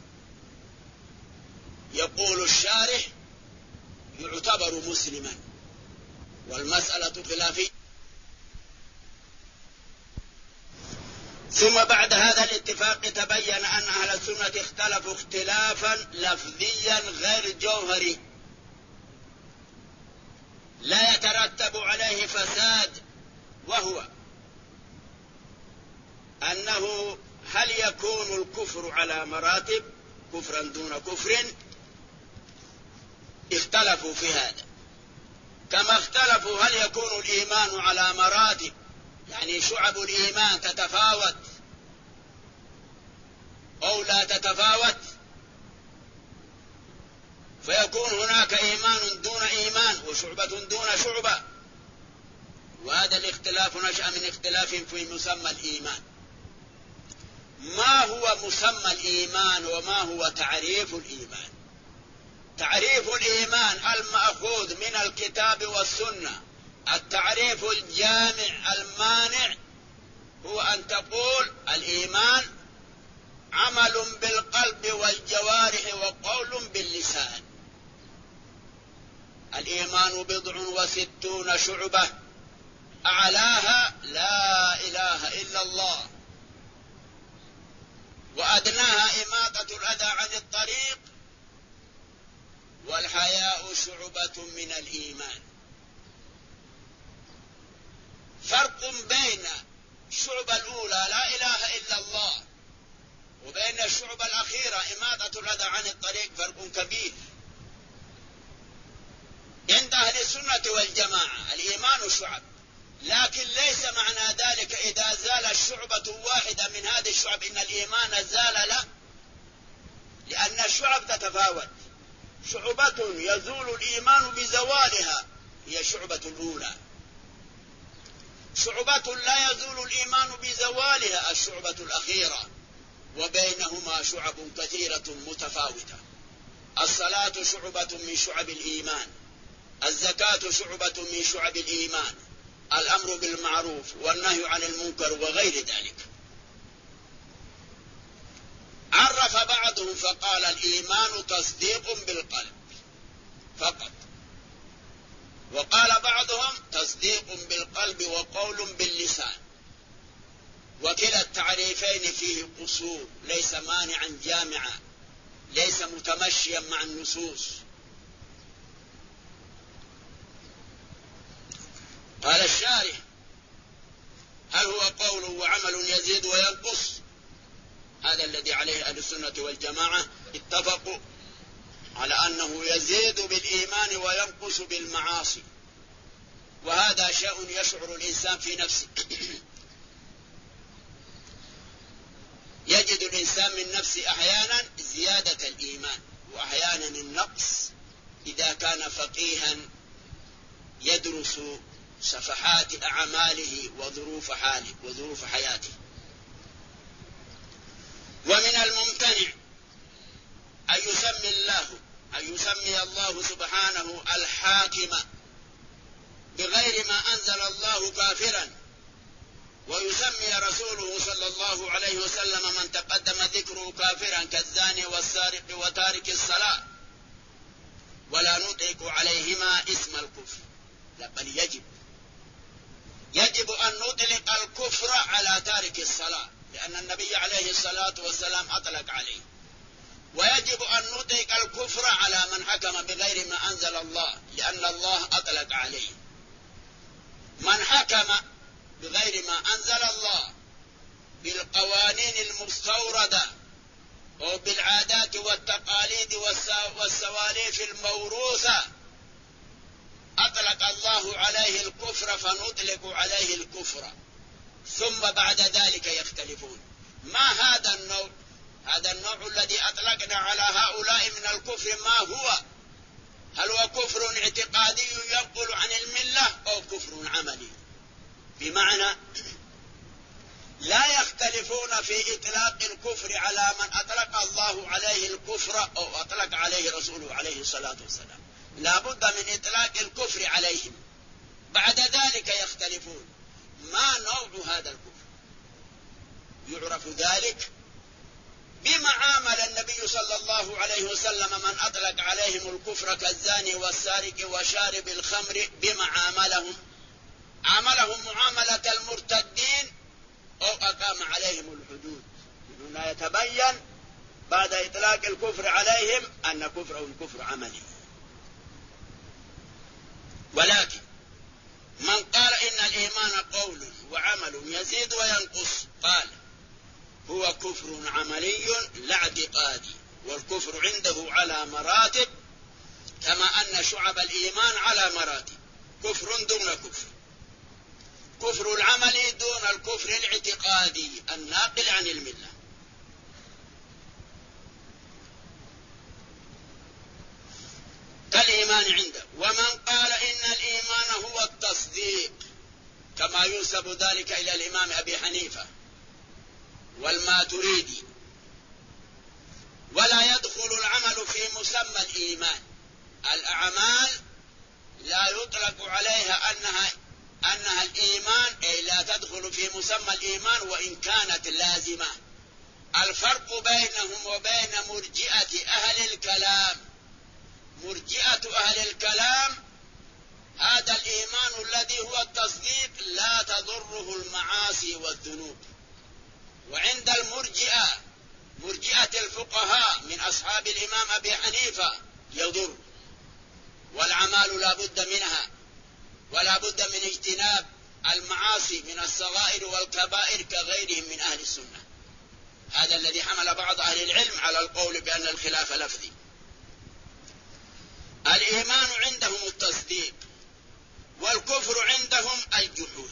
يقول الشارح: يعتبر مسلما، والمسألة خلافية. ثم بعد هذا الاتفاق تبين أن أهل السنة اختلفوا اختلافا لفظيا غير جوهري لا يترتب عليه فساد، وهو أنه هل يكون الكفر على مراتب، كفرا دون كفر؟ اختلفوا في هذا، كما اختلفوا هل يكون الإيمان على مراتب، يعني شعب الإيمان تتفاوت أو لا تتفاوت، فيكون هناك إيمان دون إيمان وشعبة دون شعبة. وهذا الاختلاف نشأ من اختلاف في مسمى الإيمان. ما هو مسمى الإيمان وما هو تعريف الإيمان؟ تعريف الإيمان المأخوذ من الكتاب والسنة، التعريف الجامع المانع، هو أن تقول الإيمان عمل بالقلب والجوارح وقول باللسان. الإيمان 67 شعبة، أعلاها لا إله إلا الله، وأدناها إماطة الأذى عن الطريق، والحياء شعبة من الإيمان. فرق بين الشعبة الأولى لا إله إلا الله وبين الشعبة الأخيرة إماطة الأذى عن الطريق فرق كبير. عند أهل السنة والجماعة الإيمان شعب، لكن ليس معنى ذلك إذا زال الشعبة واحدة من هذه الشعب إن الإيمان زال، لا، لأن الشعب تتفاوت. شعبة يزول الإيمان بزوالها هي شعبة الأولى، شعبة لا يزول الإيمان بزوالها الشعبة الأخيرة، وبينهما شعب كثيرة متفاوتة. الصلاة شعبة من شعب الإيمان، الزكاة شعبة من شعب الإيمان، الأمر بالمعروف والنهي عن المنكر وغير ذلك. عرف بعضهم فقال الإيمان تصديق بالقلب فقط، وقال بعضهم تصديق بالقلب وقول باللسان. وكلا التعريفين فيه قصور، ليس مانعا جامعا، ليس متمشيا مع النصوص. قال الشارح: هل هو قول وعمل يزيد وينقص الذي عليه أهل السنة والجماعة اتفقوا على أنه يزيد بالإيمان وينقص بالمعاصي، وهذا شيء يشعر الإنسان في نفسه. يجد الإنسان من نفسه أحيانا زيادة الإيمان وأحيانا النقص إذا كان فقيها يدرس صفحات أعماله وظروف حاله وظروف حياته. ومن الممتنع أن يسمي الله سبحانه الحاكم بغير ما أنزل الله كافرا، ويسمي رسوله صلى الله عليه وسلم من تقدم ذكره كافرا كالزاني والسارق وتارك الصلاة، ولا نطلق عليهما اسم الكفر. لا، بل يجب أن نطلق الكفر على تارك الصلاة، لأن النبي عليه الصلاة والسلام أطلق عليه. ويجب أن نطلق الكفر على من حكم بغير ما أنزل الله، لأن الله أطلق عليه. من حكم بغير ما أنزل الله بالقوانين المستوردة أو بالعادات والتقاليد والسواليف الموروثة أطلق الله عليه الكفر، فنطلق عليه الكفر. ثم بعد ذلك يختلفون. ما هذا النوع؟ هذا النوع الذي أطلقنا على هؤلاء من الكفر ما هو؟ هل هو كفر اعتقادي ينقل عن الملة أو كفر عملي؟ بمعنى لا يختلفون في إطلاق الكفر على من أطلق الله عليه الكفر أو أطلق عليه رسوله عليه الصلاة والسلام. لا بد من إطلاق الكفر عليهم. بعد ذلك يختلفون ما نوع هذا الكفر. يعرف ذلك بما عامل النبي صلى الله عليه وسلم من أطلق عليهم الكفر كالزاني والسارق وشارب الخمر، بما عاملهم معاملة المرتدين أو أقام عليهم الحدود. هنا يتبين بعد إطلاق الكفر عليهم أن كفرهم كفر عملي. ولكن من قال إن الإيمان قول وعمل يزيد وينقص، قال هو كفر عملي لا اعتقادي، والكفر عنده على مراتب، كما أن شعب الإيمان على مراتب، كفر دون كفر. كفر العمل دون الكفر الاعتقادي الناقل عن الملة. كالإيمان عنده. ومن قال إن الإيمان هو التصديق، كما ينسب ذلك إلى الإمام أبي حنيفة والماتريدي، ولا يدخل العمل في مسمى الإيمان. الأعمال لا يطلق عليها أنها الإيمان، أي لا تدخل في مسمى الإيمان وإن كانت لازمة. الفرق بينهم وبين مرجئة أهل الكلام، مرجئة أهل الكلام هذا الإيمان الذي هو التصديق لا تضره المعاصي والذنوب. وعند مرجئة الفقهاء من أصحاب الإمام أبي حنيفة يضر، والأعمال لا بد منها، ولا بد من اجتناب المعاصي من الصغائر والكبائر كغيرهم من أهل السنة. هذا الذي حمل بعض أهل العلم على القول بأن الخلاف لفظي. الإيمان عندهم التصديق، والكفر عندهم الجحود.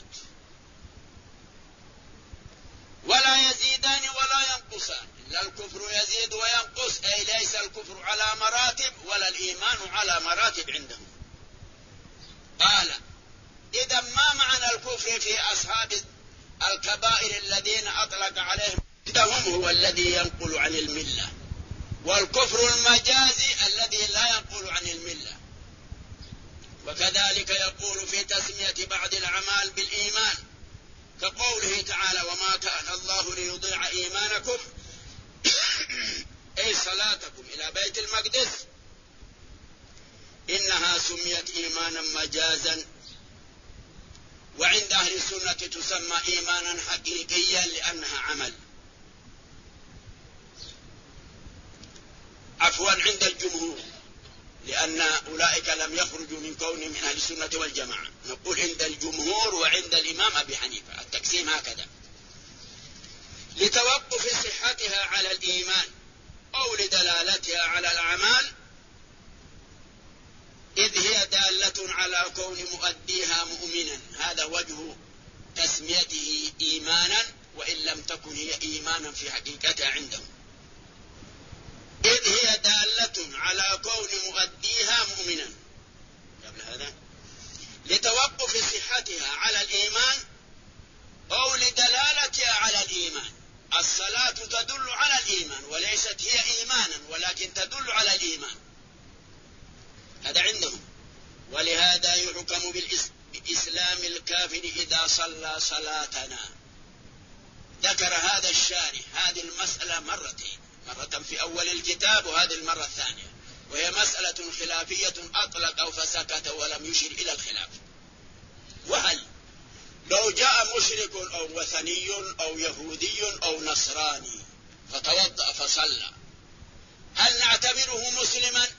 ولا يزيدان ولا ينقصان، لا الكفر يزيد وينقص، أي ليس الكفر على مراتب ولا الإيمان على مراتب عندهم. قال إذا ما معنى الكفر في أصحاب الكبائر الذين أطلق عليهم عندهم هو الذي ينقل عن الملة، والكفر المجازي الذي لا ينقل عن الملة. وكذلك يقول في تسمية بعض الأعمال بالإيمان، كقوله تعالى وما كان الله ليضيع إيمانكم أي صلاتكم إلى بيت المقدس، إنها سميت إيمانا مجازا. وعند أهل السنة تسمى إيمانا حقيقيا لأنها عمل. عفوا عند الجمهور، لأن أولئك لم يخرجوا من كونهم من أهل السنة والجماعة. نقول عند الجمهور وعند الإمام أبي حنيفة التقسيم هكذا. لتوقف صحتها على الإيمان أو لدلالتها على الأعمال، إذ هي دالة على كون مؤديها مؤمنا. هذا وجه تسميته إيمانا، وإن لم تكن هي إيمانا في حقيقتها عندهم، إذ هي دالة على كون مؤديها مؤمنا. قبل هذا لتوقف صحتها على الإيمان أو لدلالتها على الإيمان. الصلاة تدل على الإيمان وليست هي إيمانا، ولكن تدل على الإيمان، هذا عندهم. ولهذا يحكم بإسلام الكافر إذا صلى صلاتنا. ذكر هذا الشارح هذه المسألة مرتين، مرة في أول الكتاب وهذه المرة الثانية، وهي مسألة خلافية أطلق أو فسكت ولم يشر إلى الخلاف. وهل لو جاء مشرك أو وثني أو يهودي أو نصراني فتوضأ فصلى، هل نعتبره مسلما؟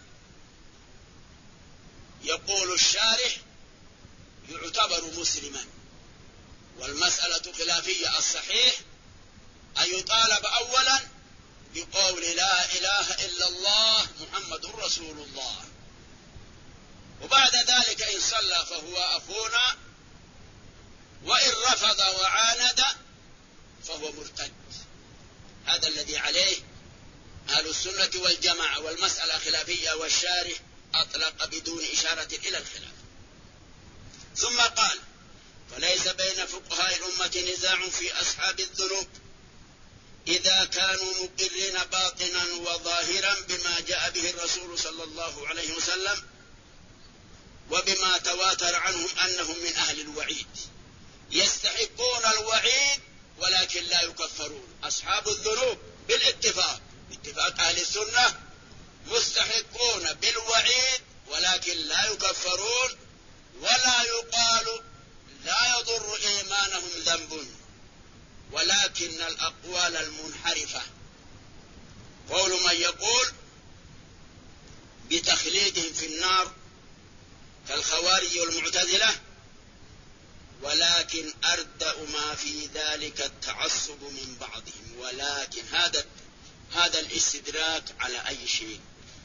يقول الشارح يعتبر مسلما، والمسألة خلافية. الصحيح أن يطالب أولا بقول لا إله إلا الله محمد رسول الله، وبعد ذلك إن صلى فهو أخونا، وإن رفض وعاند فهو مرتد. هذا الذي عليه أهل السنة والجماعة، والمسألة خلافية، والشارح أطلق بدون إشارة إلى الخلاف. ثم قال: فليس بين فقهاء الأمة نزاع في أصحاب الذنوب إذا كانوا مقرين باطنا وظاهرا بما جاء به الرسول صلى الله عليه وسلم، وبما تواتر عنهم أنهم من أهل الوعيد، يستحقون الوعيد ولكن لا يكفرون. أصحاب الذنوب بالاتفاق، اتفاق أهل السنة، مستحقون بالوعيد ولكن لا يكفرون، ولا يقال لا يضر إيمانهم ذنب، ولكن الأقوال المنحرفة قول من يقول بتخليدهم في النار كالخوارج والمعتزلة، ولكن أردأ ما في ذلك التعصب من بعضهم. ولكن هذا الاستدراك على أي شيء؟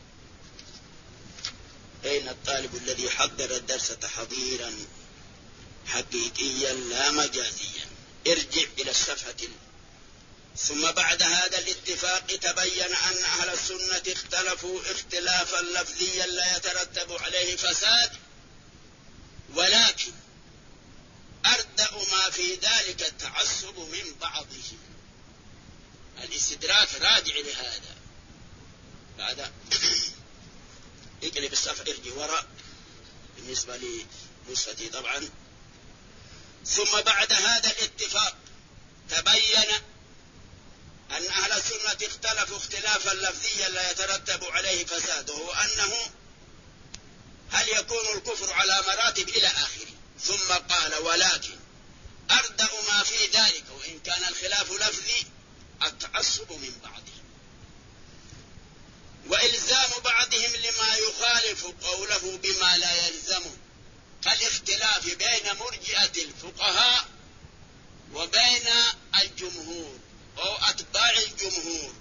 أين الطالب الذي حضر الدرس تحضيرا حقيقيا لا مجازيا؟ ارجع إلى الصفحة. ثم بعد هذا الاتفاق تبين أن أهل السنة اختلفوا اختلافا لفظيا لا يترتب عليه فساد، ولكن أردأ ما في ذلك التعصب من بعضهم. الاستدراك راجع لهذا. بعد اقلب الصفحة، ارجع وراء بالنسبة لنسختي طبعا. ثم بعد هذا الاتفاق تبين أن أهل السنة اختلفوا اختلافا لفظيا لا يترتب عليه فساد، وهو أنه هل يكون الكفر على مراتب إلى آخره. ثم قال: ولكن أردأ ما في ذلك وإن كان الخلاف لفظي التعصب من بعضهم، وإلزام بعضهم لما يخالف قوله بما لا يلزمه، كالاختلاف بين مرجئة الفقهاء وبين الجمهور أو أتباع الجمهور،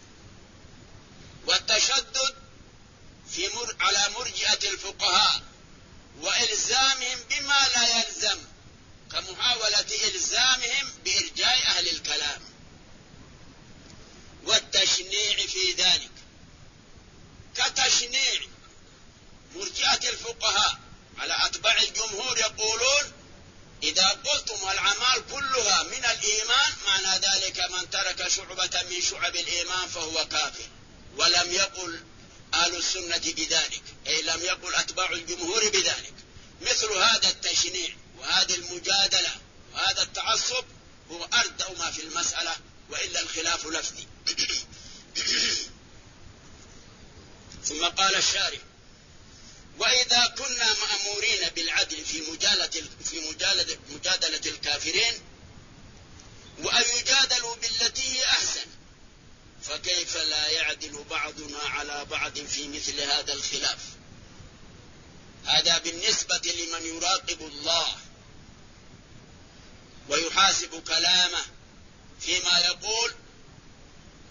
والتشدد على مرجئة الفقهاء وإلزامهم بما لا يلزم، كمحاولة إلزامهم بإرجاء أهل الكلام، والتشنيع في ذلك، كتشنيع مرجئة الفقهاء على أتباع الجمهور. يقولون إذا قلتم الأعمال كلها من الإيمان معنى ذلك من ترك شعبة من شعب الإيمان فهو كافر، ولم يقل أهل السنة بذلك، أي لم يقل أتباع الجمهور بذلك. مثل هذا التشنيع وهذه المجادلة وهذا التعصب هو أردأ ما في المسألة، وإلا الخلاف لفظي. ثم قال الشارح: وإذا كنا مأمورين بالعدل في مجادلة الكافرين، وأن يجادلوا بالتي هي أحسن، فكيف لا يعدل بعضنا على بعض في مثل هذا الخلاف؟ هذا بالنسبة لمن يراقب الله ويحاسب كلامه فيما يقول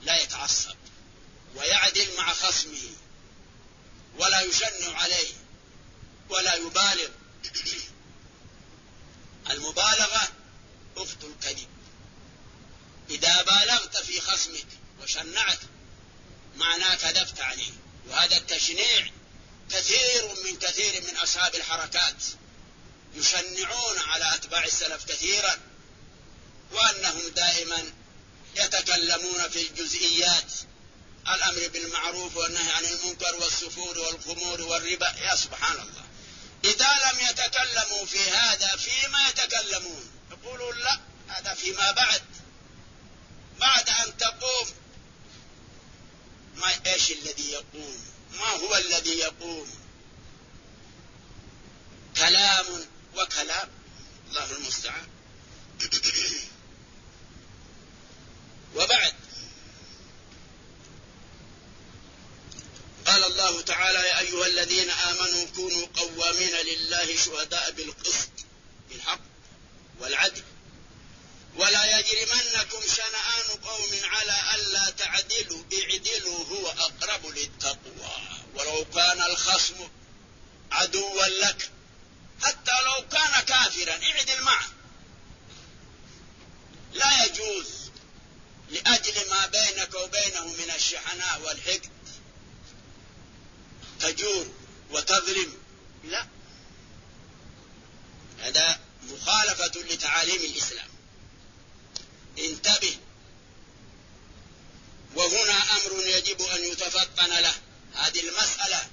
لا يتعصب ويعدل مع خصمه ولا يشنع عليه ولا يبالغ. المبالغة أخت الكذب. إذا بالغت في خصمك وشنعت معناه كذبت عليه. وهذا التشنيع كثير من أصحاب الحركات يشنعون على أتباع السلف كثيرا، وأنهم دائما يتكلمون في الجزئيات، الأمر بالمعروف والنهي عن المنكر والسفور والخمور والربا. يا سبحان الله، إذا لم يتكلموا في هذا فيما يتكلمون يقولون لا هذا فيما بعد أن تقوم. إيش الذي يقوم؟ ما هو الذي يقوم؟ كلام وكلام، الله المستعان. وبعد قال الله تعالى: يا أيها الذين آمنوا كونوا قوامين لله شهداء بالقسط بالحق والعدل ولا يجرمنكم شنآن قوم على ألا تعدلوا اعدلوا هو أقرب للتقوى ولو كان الخصم عدوا لك، حتى لو كان كافرا اعدل معه. لا يجوز لأجل ما بينك وبينه من الشحناء والحقد تجور وتظلم، لا، هذا مخالفة لتعاليم الإسلام. انتبه. وهنا أمر يجب أن يتفطن له. هذه المسألة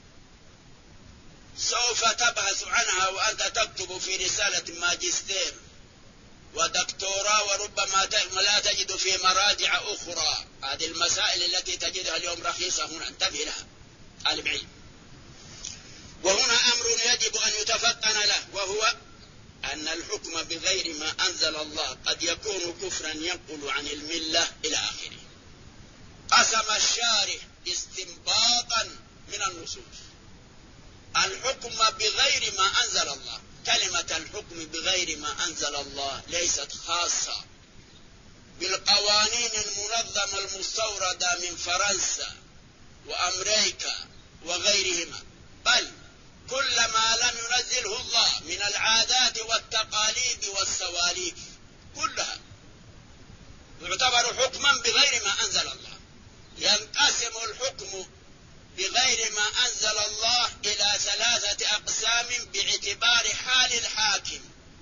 سوف تبحث عنها وأنت تكتب في رسالة ماجستير ودكتوراه، وربما لا تجد في مراجع أخرى هذه المسائل التي تجدها اليوم رخيصة. هنا انتبه لها طالب علم. وهنا أمر يجب أن يتفطن له، وهو أن الحكم بغير ما أنزل الله قد يكون كفرا ينقل عن الملة إلى آخره. قسم الشارع استنباطا من النصوص الحكم بغير ما أنزل الله. كلمة الحكم بغير ما أنزل الله ليست خاصة بالقوانين المنظمة المستوردة من فرنسا وأمريكا وغيرهما، بل كل ما لم ينزله الله من العادات والتقاليد والسواليف كلها يعتبر حكما بغير ما أنزل الله. ينقسم الحكم بغير ما أنزل الله إلى 3 أقسام باعتبار حال الحاكم.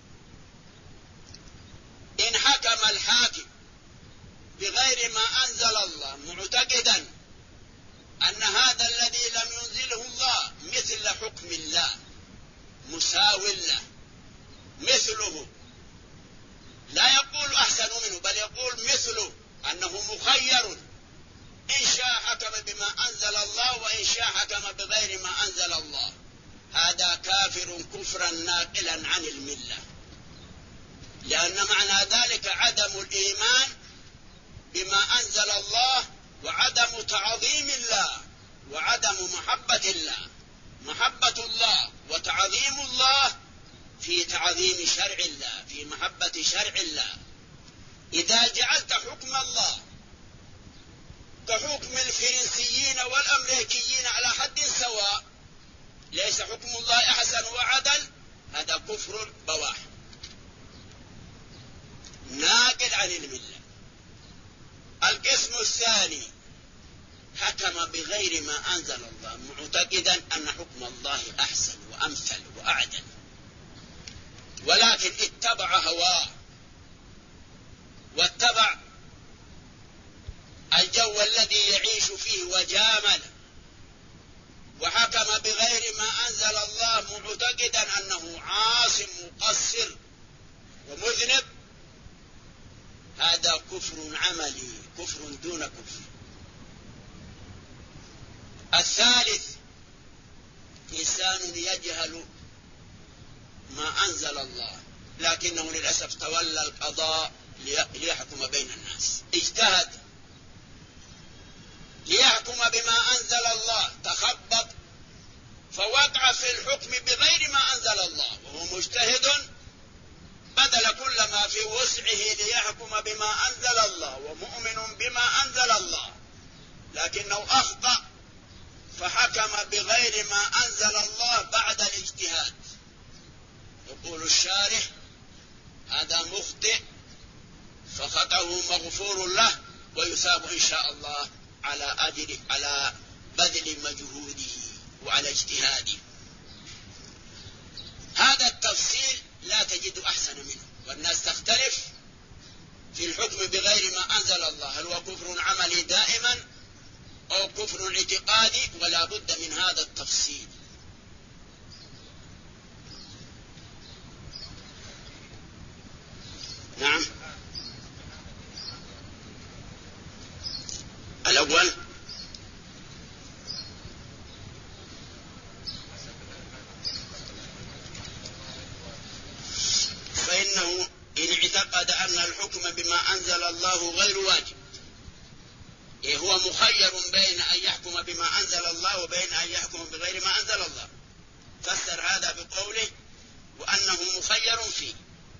إن حكم الحاكم بغير ما أنزل الله معتقدا أن هذا الذي لم ينزله الله مثل حكم الله مساو له مثله، لا يقول أحسن منه بل يقول مثله، أنه مخير إن شاء حكم بما أنزل الله وإن شاء حكم بغير ما أنزل الله، هذا كافر كفرا ناقلا عن الملة، لأن معنى ذلك عدم الإيمان بما أنزل الله وعدم تعظيم الله وعدم محبة الله. محبة الله وتعظيم الله في تعظيم شرع الله، في محبة شرع الله. إذا جعلت حكم الله كحكم الفرنسيين والأمريكيين على حد سواء، ليس حكم الله أحسن وعدل، هذا كفر بواح ناقل عن الملة. القسم الثاني حكم بغير ما أنزل الله معتقدا أن حكم الله أحسن وأمثل وأعدل، ولكن اتبع هواه واتبع الجو الذي يعيش فيه وجامل، وحكم بغير ما أنزل الله معتقدا أنه عاص مقصر ومذنب، هذا كفر عملي، كفر دون كفر. الثالث إنسان يجهل ما أنزل الله لكنه للأسف تولى القضاء ليحكم بين الناس، اجتهد ليحكم بما أنزل الله، تخبط فوقع في الحكم بغير ما أنزل الله وهو مجتهد، بذل كل ما في وسعه ليحكم بما أنزل الله ومؤمن بما أنزل الله، لكنه أخطأ فحكم بغير ما أنزل الله بعد الاجتهاد. يقول الشارح هذا مخطئ فخطأه مغفور له ويثاب إن شاء الله على بذل مجهوده وعلى اجتهاده. هذا التفصيل لا تجد أحسن منه، والناس تختلف في الحكم بغير ما أنزل الله، هل هو كفر عملي دائما أو كفر اعتقادي، ولا بد من هذا التفصيل. نعم. الأول فإنه إن اعتقد أن الحكم بما أنزل الله غير واجب، هو مخير بين أن يحكم بما أنزل الله وبين أن يحكم بغير ما أنزل الله، فسر هذا بقوله وأنه مخير فيه،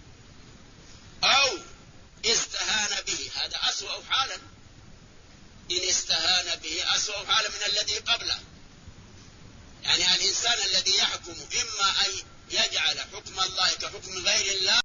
أو استهان به، هذا أسوأ حالا، إن استهان به أسوأ حالا من الذي قبله. يعني الإنسان الذي يحكم إما أن يجعل حكم الله كحكم غير الله